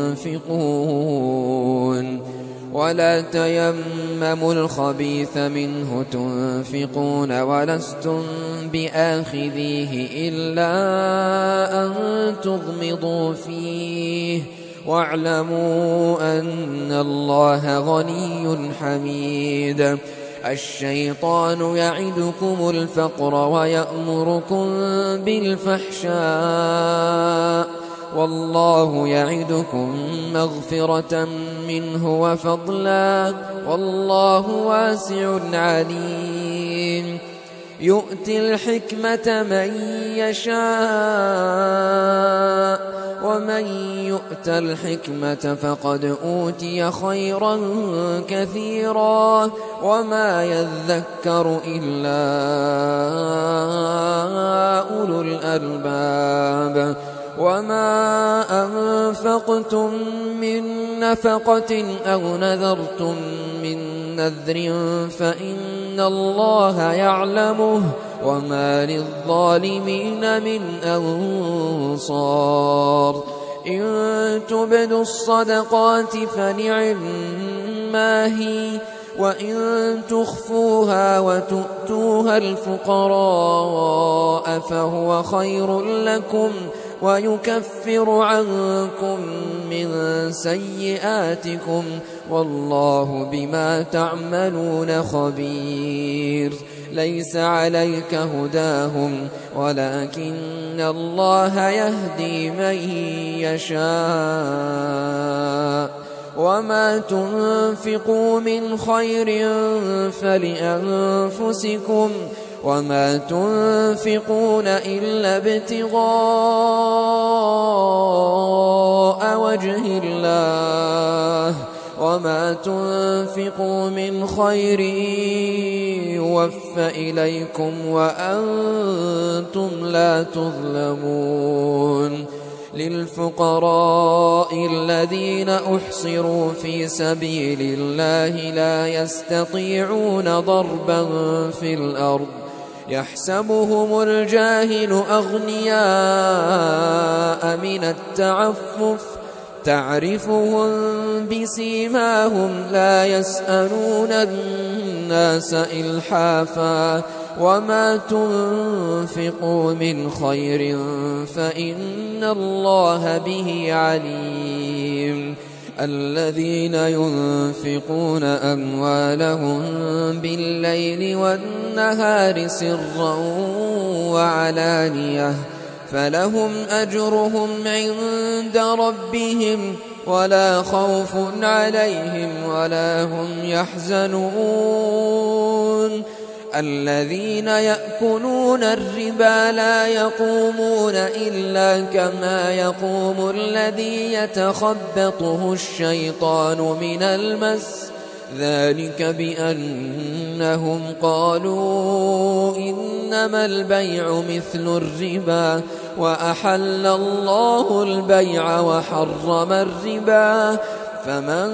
تنفقون ولا تيمموا الخبيث منه تنفقون ولستم بآخذيه إلا أن تغمضوا فيه واعلموا أن الله غني حميد. الشيطان يعدكم الفقر ويأمركم بالفحشاء والله يعدكم مغفرة منه وفضلا والله واسع عليم. يؤتي الحكمة من يشاء ومن يؤت الحكمة فقد أوتي خيرا كثيرا وما يذكر إلا أولو الألباب. وما أنفقتم من نفقة أو نذرتم من نذر فإن الله يعلمه وما للظالمين من أنصار. إن تبدوا الصدقات فنعما هي وإن تخفوها وتؤتوها الفقراء فهو خير لكم ويكفر عنكم من سيئاتكم والله بما تعملون خبير. ليس عليك هداهم ولكن الله يهدي من يشاء وما تنفقوا من خير فلأنفسكم وما تنفقون إلا ابتغاء وجه الله وما تنفقوا من خير يوفى إليكم وأنتم لا تظلمون للفقراء الذين أحصروا في سبيل الله لا يستطيعون ضربا في الأرض يحسبهم الجاهل أغنياء من التعفف تعرفهم بسيماهم لا يسألون الناس إلحافا وما تنفقوا من خير فإن الله به عليم الذين ينفقون أموالهم بالليل والنهار سرا وعلانية فلهم أجرهم عند ربهم ولا خوف عليهم ولا هم يحزنون الذين يأكلون الربا لا يقومون إلا كما يقوم الذي يتخبطه الشيطان من المس ذلك بأنهم قالوا إنما البيع مثل الربا وأحل الله البيع وحرم الربا فمن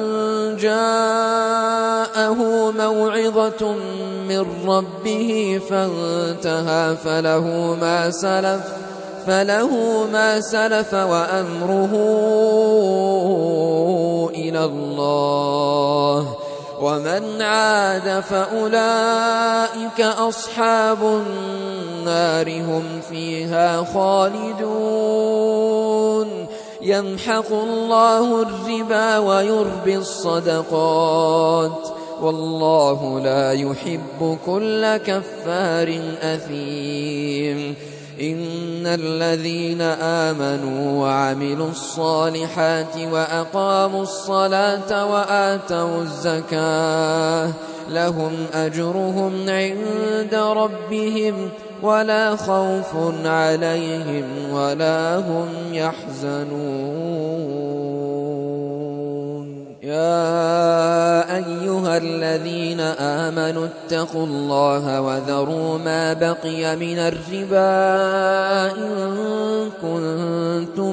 جاءه موعظة من ربه فانتهى فله ما سلف فله ما سلف وأمره إلى الله ومن عاد فأولئك أصحاب النار هم فيها خالدون يمحق الله الربا ويربي الصدقات والله لا يحب كل كفار أثيم إن الذين آمنوا وعملوا الصالحات وأقاموا الصلاة وآتوا الزكاة لهم أجرهم عند ربهم ولا خوف عليهم ولا هم يحزنون يا أيها الذين آمنوا اتقوا الله وذروا ما بقي من الربا إن كنتم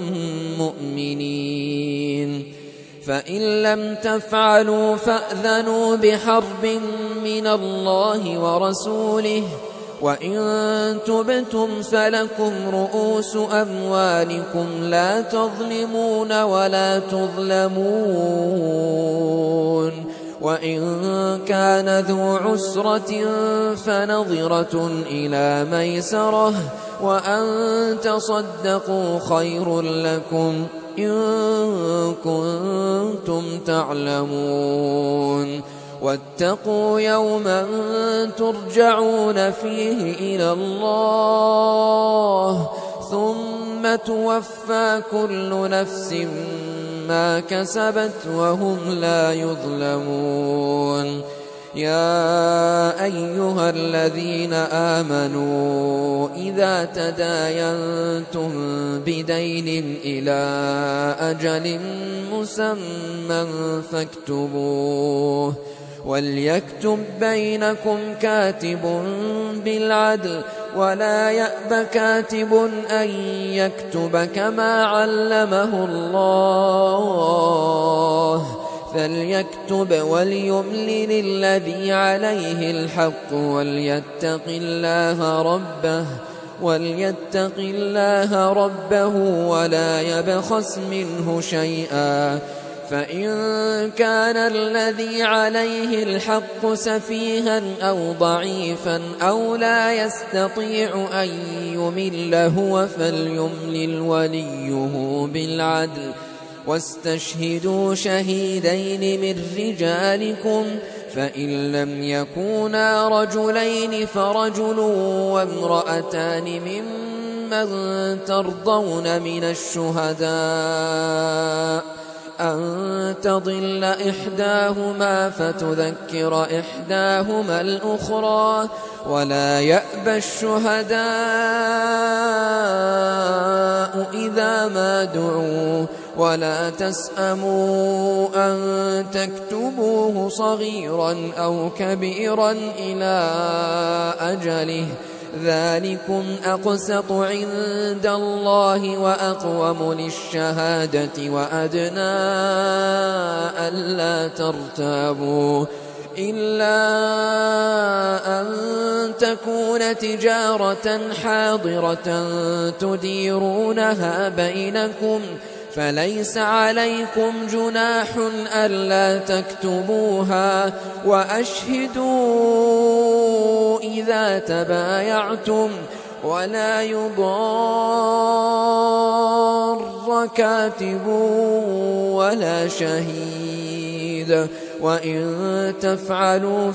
مؤمنين فإن لم تفعلوا فأذنوا بحرب من الله ورسوله وإن تبتم فلكم رؤوس أموالكم لا تظلمون ولا تظلمون وإن كان ذو عسرة فنظرة إلى ميسرة وأن تصدقوا خير لكم إن كنتم تعلمون واتقوا يوما ترجعون فيه إلى الله ثم توفى كل نفس ما كسبت وهم لا يظلمون يا أيها الذين آمنوا إذا تداينتم بدين إلى أجل مسمى فاكتبوه وليكتب بينكم كاتب بالعدل ولا يأب كاتب أن يكتب كما علمه الله فليكتب وليملل الذي عليه الحق وليتق الله ربه وليتق الله ربه ولا يبخس منه شيئا فإن كان الذي عليه الحق سفيها أو ضعيفا أو لا يستطيع أن يمل هو فليملل وليه بالعدل واستشهدوا شهيدين من رجالكم فإن لم يكونا رجلين فرجل وامرأتان ممن ترضون من الشهداء أن تضل إحداهما فتذكر إحداهما الأخرى ولا يأبى الشهداء إذا ما دعوا ولا تسأموا أن تكتبوه صغيرا أو كبيرا إلى أجله ذلكم أقسط عند الله وأقوم للشهادة وأدنى ألا ترتابوا إلا أن تكون تجارة حاضرة تديرونها بينكم فليس عليكم جناح ألا تكتبوها وأشهدوا إذا تبايعتم ولا يضار كاتب ولا شهيد وإن تفعلوا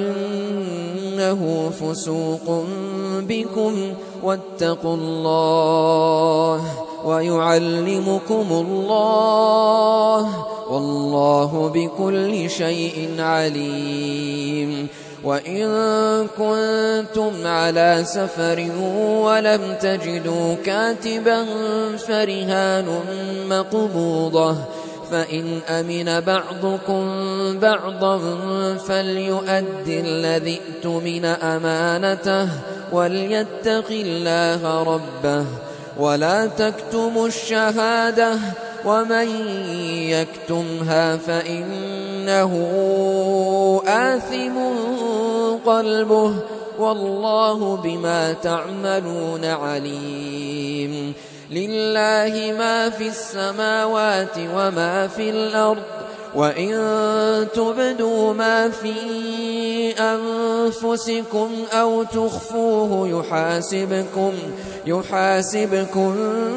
فإنه فسوق بكم واتقوا الله ويعلمكم الله والله بكل شيء عليم وإن كنتم على سفر ولم تجدوا كاتبا فرهان مقبوضة فإن أمن بعضكم بعضا فليؤد الذي اؤتمن أمانته وليتق الله ربه ولا تكتموا الشهادة ومن يكتمها فإنه آثم قلبه والله بما تعملون عليم لله ما في السماوات وما في الأرض وإن تبدوا ما في أنفسكم أو تخفوه يحاسبكم يحاسبكم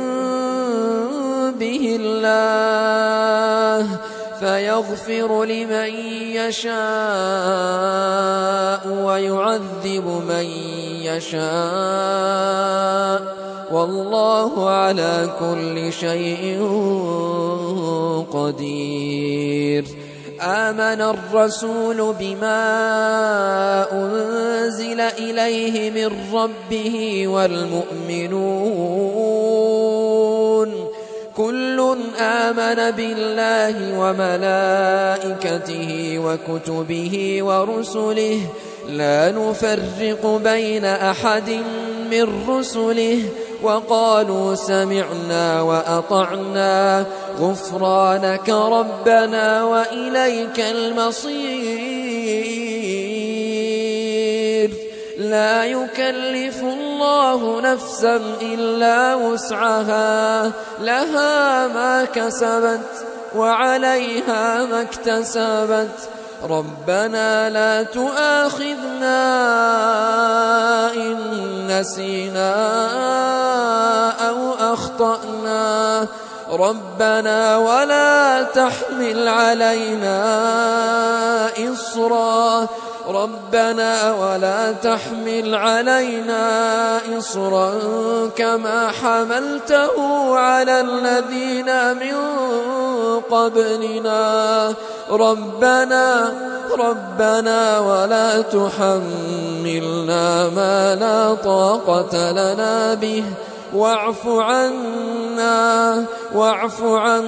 به الله فيغفر لمن يشاء ويعذب من يشاء والله على كل شيء قدير آمن الرسول بما أنزل إليه من ربه والمؤمنون كل آمن بالله وملائكته وكتبه ورسله لا نفرق بين أحد من رسله وقالوا سمعنا وأطعنا غفرانك ربنا وإليك المصير لا يكلف الله نفسا إلا وسعها لها ما كسبت وعليها ما اكتسبت ربنا لا تؤاخذنا إن نسينا أو أخطأنا ربنا ولا تحمل علينا إصرا ربنا ولا تحمل علينا إصرا كما حملته على الذين من قبلنا ربنا ربنا ولا تحملنا ما لا طاقة لنا به واعف عنا واعف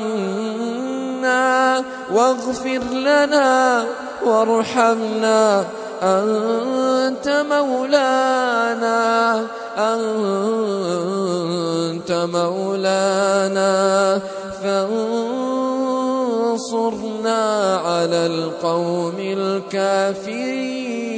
عنا واغفر لنا وارحمنا أنت مولانا أنت مولانا فانصرنا على القوم الكافرين.